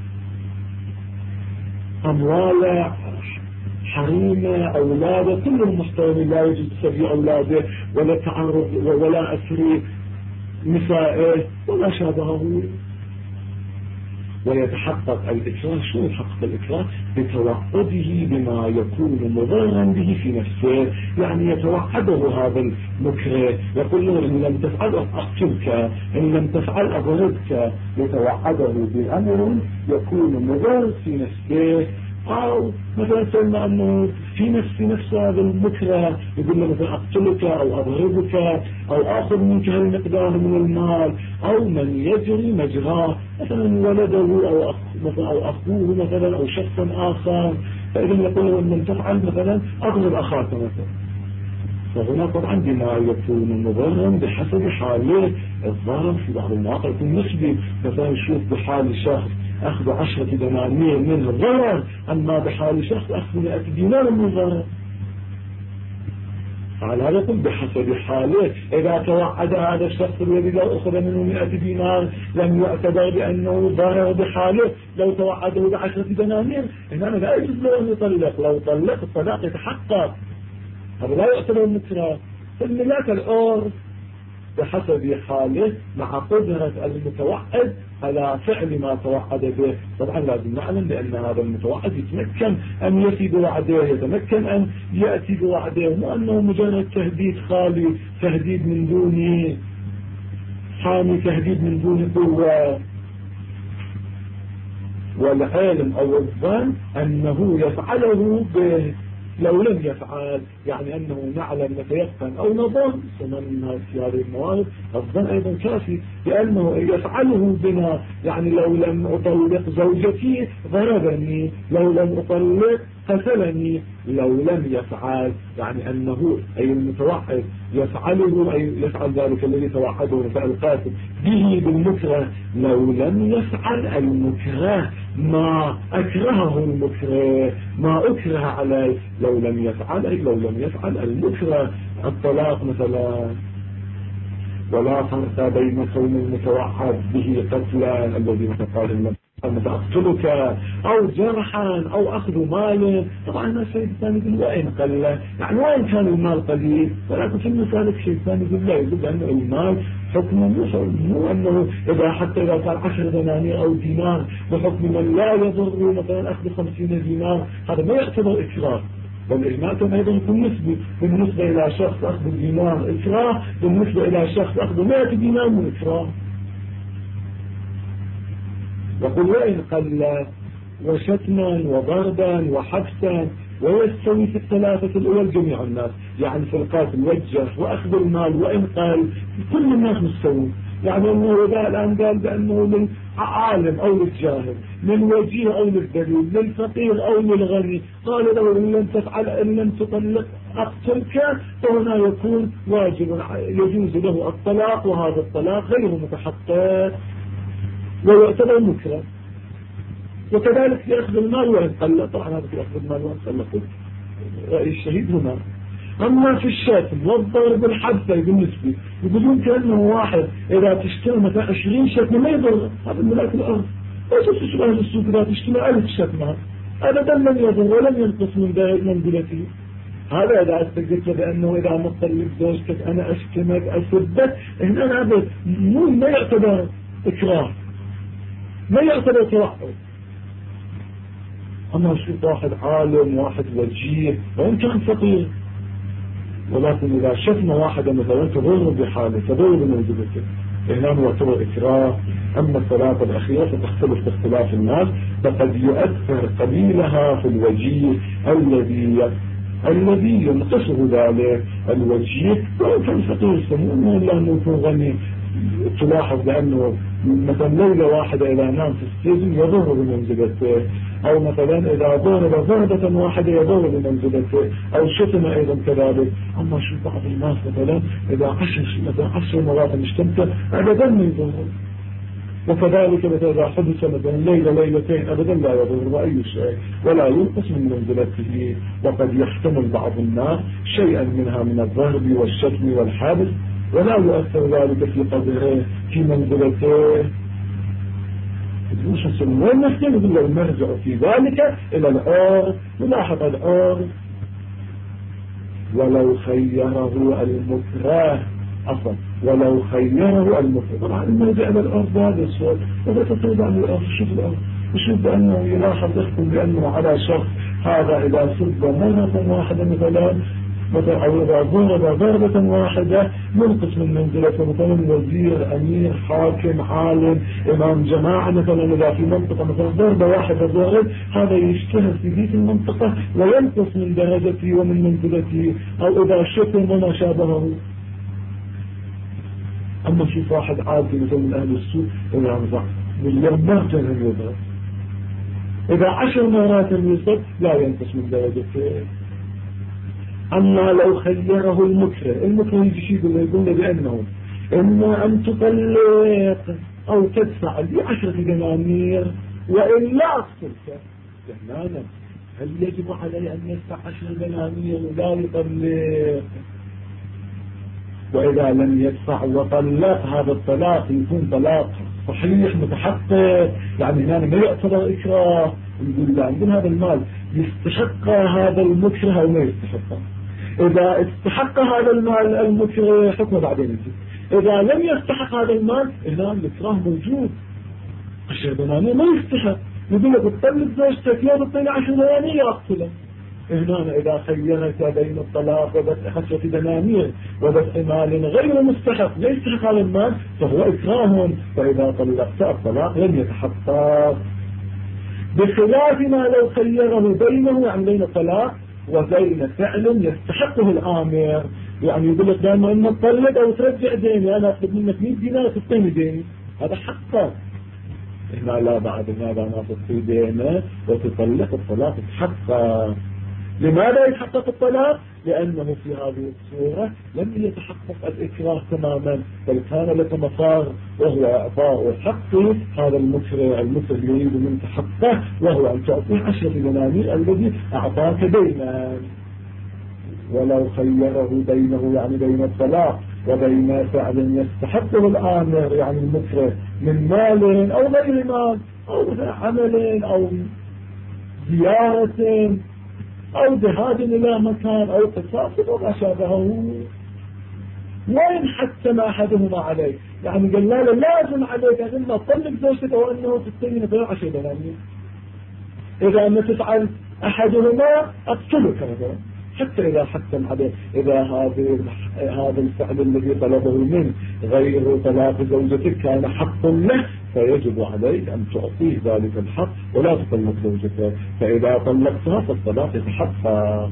أمواله حريمة أولاده كلهم محترمين، لا يجوز سبي أولاده ولا تعرض ولا أسري نسائه ولا شابهه. ويتحقق الإكراه. شو يحقق الإكراه؟ بتوعده بما يكون مضرا به في نفسه، يعني يتوعده هذا المكره، يقول له إن لم تفعل أقتلك، إن لم تفعل أضربك، يتوعده بأمر يكون مضر في نفسه. أو مثلا سألنا أنه في نفس هذا المكره يقول له مثلا أقتلك أو أضربك أو آخذ منك هالمقدار من المال، أو من يجري مجراه مثلا ولده أو أخوه مثلا أو شخص آخر، فإذا يقول له أن تفعل مثلا أضرب أخاك مثلا. فهنا طبعا بما يكون مضرا بحسب حاله. الضرر في بعض المواقع يكون نسبي، مثلا نشوف بحال شخص أخذ 10 دنانير من الضرر، أما بحال شخص أخذ 100 دينار من الضرر. على هذا يقول بحسب حاله. إذا توعد هذا الشخص الذي لو أخذ منه 100 دينار لم يعتبر بأنه ضرر بحاله، لو توعده ب10 دنانير هنا لا يجوز له أن يطلق. لو طلق الطلاق يتحقق، هذا لا يعتبر مكره. فالملاك الأرض بحسب حاله مع قدرة المتوعد على فعل ما توعد به. طبعا لازم نعلم بأن هذا المتوعد يتمكن أن يأتي بوعده، يتمكن أن يأتي بوعده، مو أنه مجرد تهديد خالي، تهديد من دون حامي، تهديد من دون قوة. والعلم أو الظن أنه يفعله به، لو لم يفعل يعني أنه نعلم نتيقن أو نظن ثم في هذه الموارد الظن أيضا كافي، لأنه يفعله بنا. يعني لو لم أطلق زوجتي ضربني، لو لم أطلق قتلني. لو لم يفعل يعني أنه أي المتوعد يفعله، أي يفعل ذلك الذي توعده فعل القاتل به بالمكره. لو لم يفعل المكره ما أكرهه المكره، ما أكره عليه، لو لم يفعل أي لو لم يفعل المكره. الطلاق مثلا، ولا فرق بين كون المتوعد به قتلا الذي قال أقتلك أو جرحا أو أخذ مال. طبعا ما الشيء الثاني يقول وإن قل، يعني وإن كان المال قليل، ولكن في المسالك الشيء الثاني يقول لا، يقول أن المال حكم مو أنه حتى إذا كان 10 دنانير أو دينار بحكم من لا يضر مثلا أخذ 50 دينار، هذا ما يعتبر إكراه. والإجماع أيضا يكون نسبي، بالنسبة إلى شخص أخذ دينار إكراه، بالنسبة إلى شخص أخذ 100 دينار من إكراه. يقول وإن قل وشتما وضربا وحبسا، ويستوي في الثلاثة الأول جميع الناس، يعني في القاتل والجرح وأخذ المال وإن قال كل الناس مستوون. يعني أنه إذا الآن قال بأنه للعالم أو للجاهل، للوجيه أو للدليل، للفقير أو للغني، قال له إن لم تفعل إن لم تطلق أقتلك، فهنا يكون واجب يجوز له الطلاق، وهذا الطلاق غير متحقق ويعتبر مكره. وكذلك يأخذ المال وإن قل، طبعا هذا في أخذ المال وإن قل رأي الشهيد هنا. أما في الشتم والضرب بالحبسة بالنسبة يقولون كأنه واحد إذا تشتم مثلا 20 شتمة ما يضر، هذا ملاك الأرض. وتسوس أهل السوق إذا تشتم 1000 شتمة أبدا لن يضر ولن ينقص من منزلته. هذا إذا أستقلت بأنه إذا مطلق زوجتك أنا أشتمك أسبك، هنا هذا ما يعتبر إكراه، ما يعتبر توعد. أما شوف واحد عالم، واحد وجيه، وإن كان فقير، ولكن إذا شفنا واحدا مثلا تضر بحاله، تضر بموجودته، هنا هو يعتبر إكراه. أما الثلاثة الأخيرة فتختلف باختلاف الناس، فقد يؤثر قليلها في الوجيه الذي ينقصه ذلك الوجيه، وإن كان فقير سموه إلا أنه يكون غني. تلاحظ بأنه مثلا ليلة واحدة إذا نام في السجن يضر بمنزلته، أو مثلا إذا ضرب ضربة واحدة يضر بمنزلته، أو شتم أيضا كذلك. أما شوف بعض الناس مثلا إذا 10 مرات اشتمت أبدا ما يضر. وكذلك مثلا إذا حدث مثلا ليلة ليلتين أبدا لا يضر بأي شيء ولا ينقص من منزلته. وقد يحتمل بعض الناس شيئا منها من الضرب والشتم والحبس ولا يؤثر ذلك في قدره في منزلته. وين نستند المرجع في ذلك إلى الأرض. نلاحظ الأرض ولو خيره المكره أصلا، ولو خيره المكره. طبعا المرجع إلى الأرض هذا السؤال، ولا تطلب عن الأرض. شوف الأرض وشوف بأنه يلاحظ يحكم بأنه على شخص هذا إذا سب مرة واحدة مثلا أو إذا ضرب ضربة واحدة ينقص من منزلته، مثلا وزير، أمير، حاكم، عالم، إمام جماعة مثلا إذا في منطقة مثلا ضربة واحدة ضرب، هذا يشتهر في ذيك المنطقة وينقص من درجته ومن منزلته، أو إذا شتم وما شابهه. أما شوف واحد عادي مثلا من أهل السوق إذا رضع باليوم مرة يضرب، إذا 10 مرات يصب لا ينقص من درجته. أما لو خيره المكره يجي يقول بأنه إما أن تطلق أو تدفع ب10 دنانير وإلا أقتلك. جهنانا هل يجب عليه أن يدفع 10 دنانير ولا يطلق؟ وإذا لم يدفع وطلق هذا الطلاق يكون طلاق صحيح متحقق، يعني هنا ما يعتبر إكراه. يقول عندنا هذا المال يستحق هذا المكره أو ما يستحقه. إذا استحق هذا المال المكره حكمه بعدين يجي. إذا لم يستحق هذا المال هنا الإكراه موجود. 10 دنانير ما يستحق، يقول لك تطلق زوجتك يا بطيني 10 دنانير أقتله. هنا إذا خيرك بين الطلاق وبدء 10 دنانير وبدء مال غير مستحق لا يستحق هذا المال فهو إكراه، فإذا طلقت الطلاق لم يتحقق. بخلاف ما لو خيره بينه يعني بين الطلاق وبين فعل يستحقه الآمر، يعني يقول لك دائما إما تطلق أو ترجع ديني، أنا أطلب منك 100 دينار تطيني ديني، هذا حقه. هنا لا، بعد هذا ما تطي دينه وتطلق الطلاق يتحقق. لماذا يتحقق الطلاق؟ لأنه في هذه الصورة لم يتحقق الإكراه تماما، بل كان لك مصار وهو إعطاء حق هذا المكره يريد منك حقه، وهو أن تعطيه 10 دنانير الذي أعطاك دينا. ولو خيره بينه يعني بين الطلاق وبين فعل يستحقه الآمر يعني المكره من مال أو غير مال أو عمل أو زيارة أو ذهاب إلى مكان أو قصاص وما شابهه، وين حتم أحدهما عليه، يعني قال لا لازم عليك أن تطلق زوجتك أو أنه تستيقظ في 10 دنانير. إذا ما تفعل أحدهما أقتلك مثلا، حتى إذا حتم عليه. إذا هذا الفعل الذي طلبه منه غير طلاق زوجتك كان حق له فيجب عليك أن تعطيه ذلك الحق ولا تطلق زوجتك، فإذا طلقتها فالطلاق يتحقق.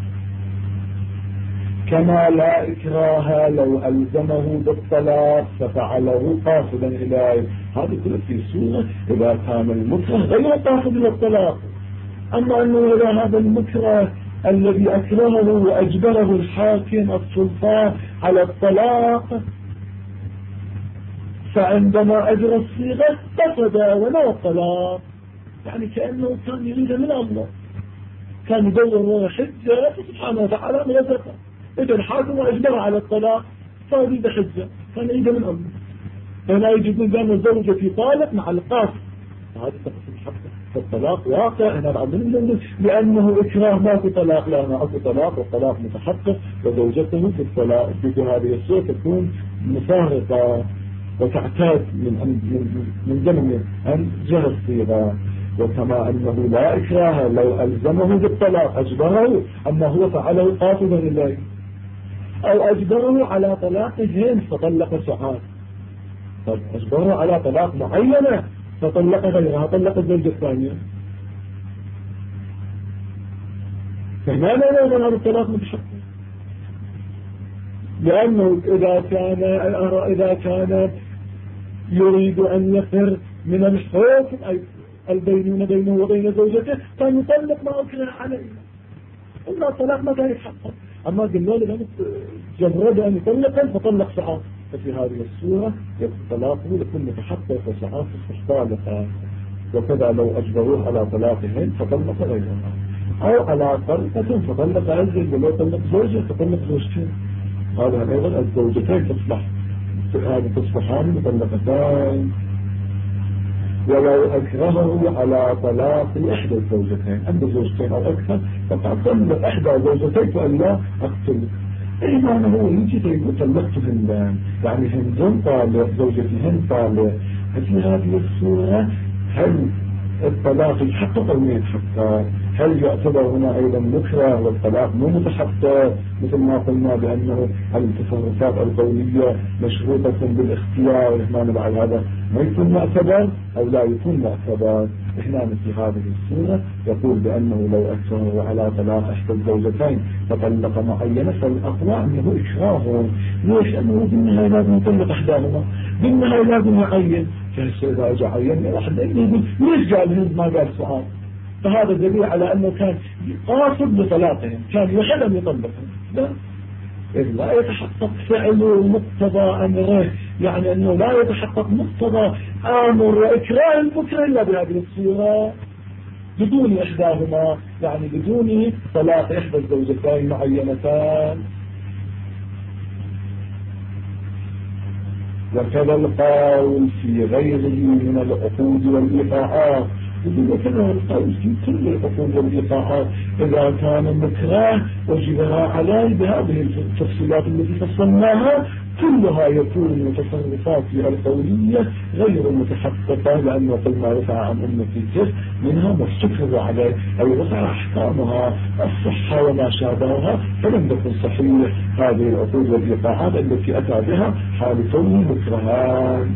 كما لا إكراه لو ألزمه بالطلاق ففعله قاصدا إليه. هذه كلها في سورة إذا كان المكره غير قاصد للطلاق. أما أنه إذا هذا المكره الذي أكرهه وأجبره الحاكم السلطان على الطلاق فعندما أجرى الصيغة قصد ولا الطلاق، يعني كأنه كان يريد من الله، كان يدور حجة سبحانه وتعالى من الزكاة، إذا الحاكم وأجبره على الطلاق فيريد حجة كان يريد من الله، فلا يجب أن الزوجة في طالق مع القاصد، هذا تقصد حقه. فالطلاق واقع هنا بعد لأنه إكراه ما في طلاق، لأنه أكو طلاق والطلاق متحقق وزوجته في الطلاق في هذه الصورة تكون مفارقة وتعتاد من زمن أن جهة الصيغة. وكما أنه لا إكراه لو ألزمه بالطلاق أجبره، أما هو فعله قاصدا إليه أو أجبره على طلاقهن فطلق ساعات، أجبره على طلاق معينة فطلق غيرها، طلق الزوجة الثانية، فما لا هذا الطلاق متحقق. لأنه إذا كان يريد أن يفر من الحكم أي البينون بينه وبين زوجته كان يطلق ما أكره عليه، إلا الطلاق ما كان يتحقق. أما قلنا له جرد أن يطلق فطلق ساعات، ففي هذه الصورة يكون طلاقه يكون متحقق وساعات تختلف. وكذا لو أجبروه على طلاقهن فطلق غيرها، أو على طلقة فطلق عزل، ولو طلق زوجة فطلق زوجتين، هذا أيضا الزوجتين تصبحان مطلقتان. ولو أكرهه على طلاق إحدى الزوجتين، عنده زوجتين أو أكثر فقد طلق إحدى زوجتين فأن لا أقتل، إيمان هو يجي يقول طلقتهن، يعني هندن طالق زوجتهن طالق. في هذه الصورة هل الطلاق يتحقق أو ما يتحقق؟ هل يعتبر هنا أيضا مكره والطلاق مو متحقق مثل ما قلنا بأنه التصرفات القولية مشروطة بالاختيار، إحنا بعد هذا ما يكون معتبر أو لا يكون معتبر. إحنا في هذه الصورة يقول بأنه لو أكره على طلاق إحدى الزوجتين فطلق معينة فالأقوى أنه إكراه. ليش؟ أنه بالنهاية لازم يطلق إحداهما، بالنهاية لازم يعين. فإذا أجى عين واحد يقول ليش قال هند ما قال سؤال؟ فهذا دليل على أنه كان قاصد لطلاقهم، كان يحب أن يطلقهم. لا، إذ لا يتحقق فعل مقتضى أمره، يعني أنه لا يتحقق مقتضى آمر وإكراه المكره إلا بهذه الصورة بدون إحداهما، يعني بدون طلاق إحدى الزوجتين معينتان. وكذا القول في غيره من العقود والإيقاعات، وكذا القول في كل العقود والإيقاعات إذا كان مكره وجبها عليه بهذه التفصيلات التي فصلناها كلها يكون متصرفاتها القولية غير متحققة، لأنه قلنا رفع عن أمة الجهل منها ما استكر عليه، أي رفع أحكامها الصحة وما شابهها، فلم تكن صحيح هذه العقود والإيقاعات التي أتى بها حال كونه مكرهان.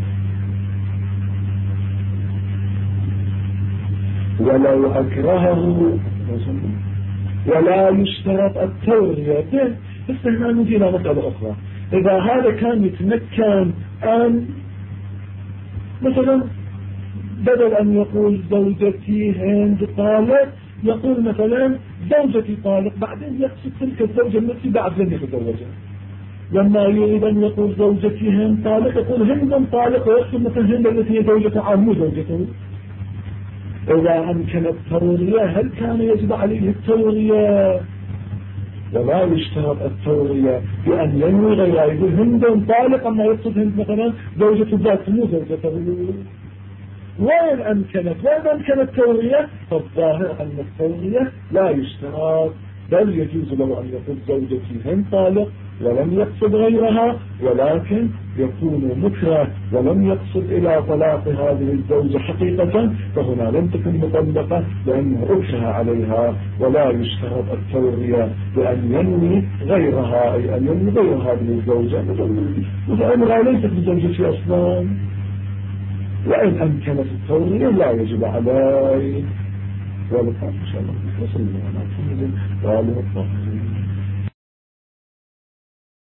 ولو أكرهه ولا يشترط التورية به. بس هنا نجي إلى مسألة أخرى، إذا هذا كان يتمكن أن مثلا بدل أن يقول زوجتي هند طالق يقول مثلا زوجتي طالق، بعدين يقصد تلك الزوجة التي بعد لم يتزوجها. لما يريد أن يقول زوجتي هند طالق يقول هند طالق، ويقصد مثلا هند التي هي زوجة عمو زوجته. إذا أمكن التورية هل كان يجب عليه التورية؟ ولا يشترط التورية بأن ينوي غيره، يقول هند طالق أما يقصد هند مثلا زوجة ذات مو زوجته. وإن أمكنت التورية فالظاهر أن التورية لا يشترط، بل يجوز له أن يقول زوجتي هند طالق ولم يقصد غيرها، ولكن يكون مكره ولم يقصد إلى طلاق هذه الزوجة حقيقة، فهنا لم تكن مطلقة لأنه أكره عليها. ولا يشترط التورية بأن ينوي غيرها، أي أن ينوي غير هذه الزوجة، وفأمرها ليست بزوجتي أصلا. وإن أمكنت التورية لا يجب عليه. ولكن إن شاء الله وصلنا على محمد وآله الطاهرين.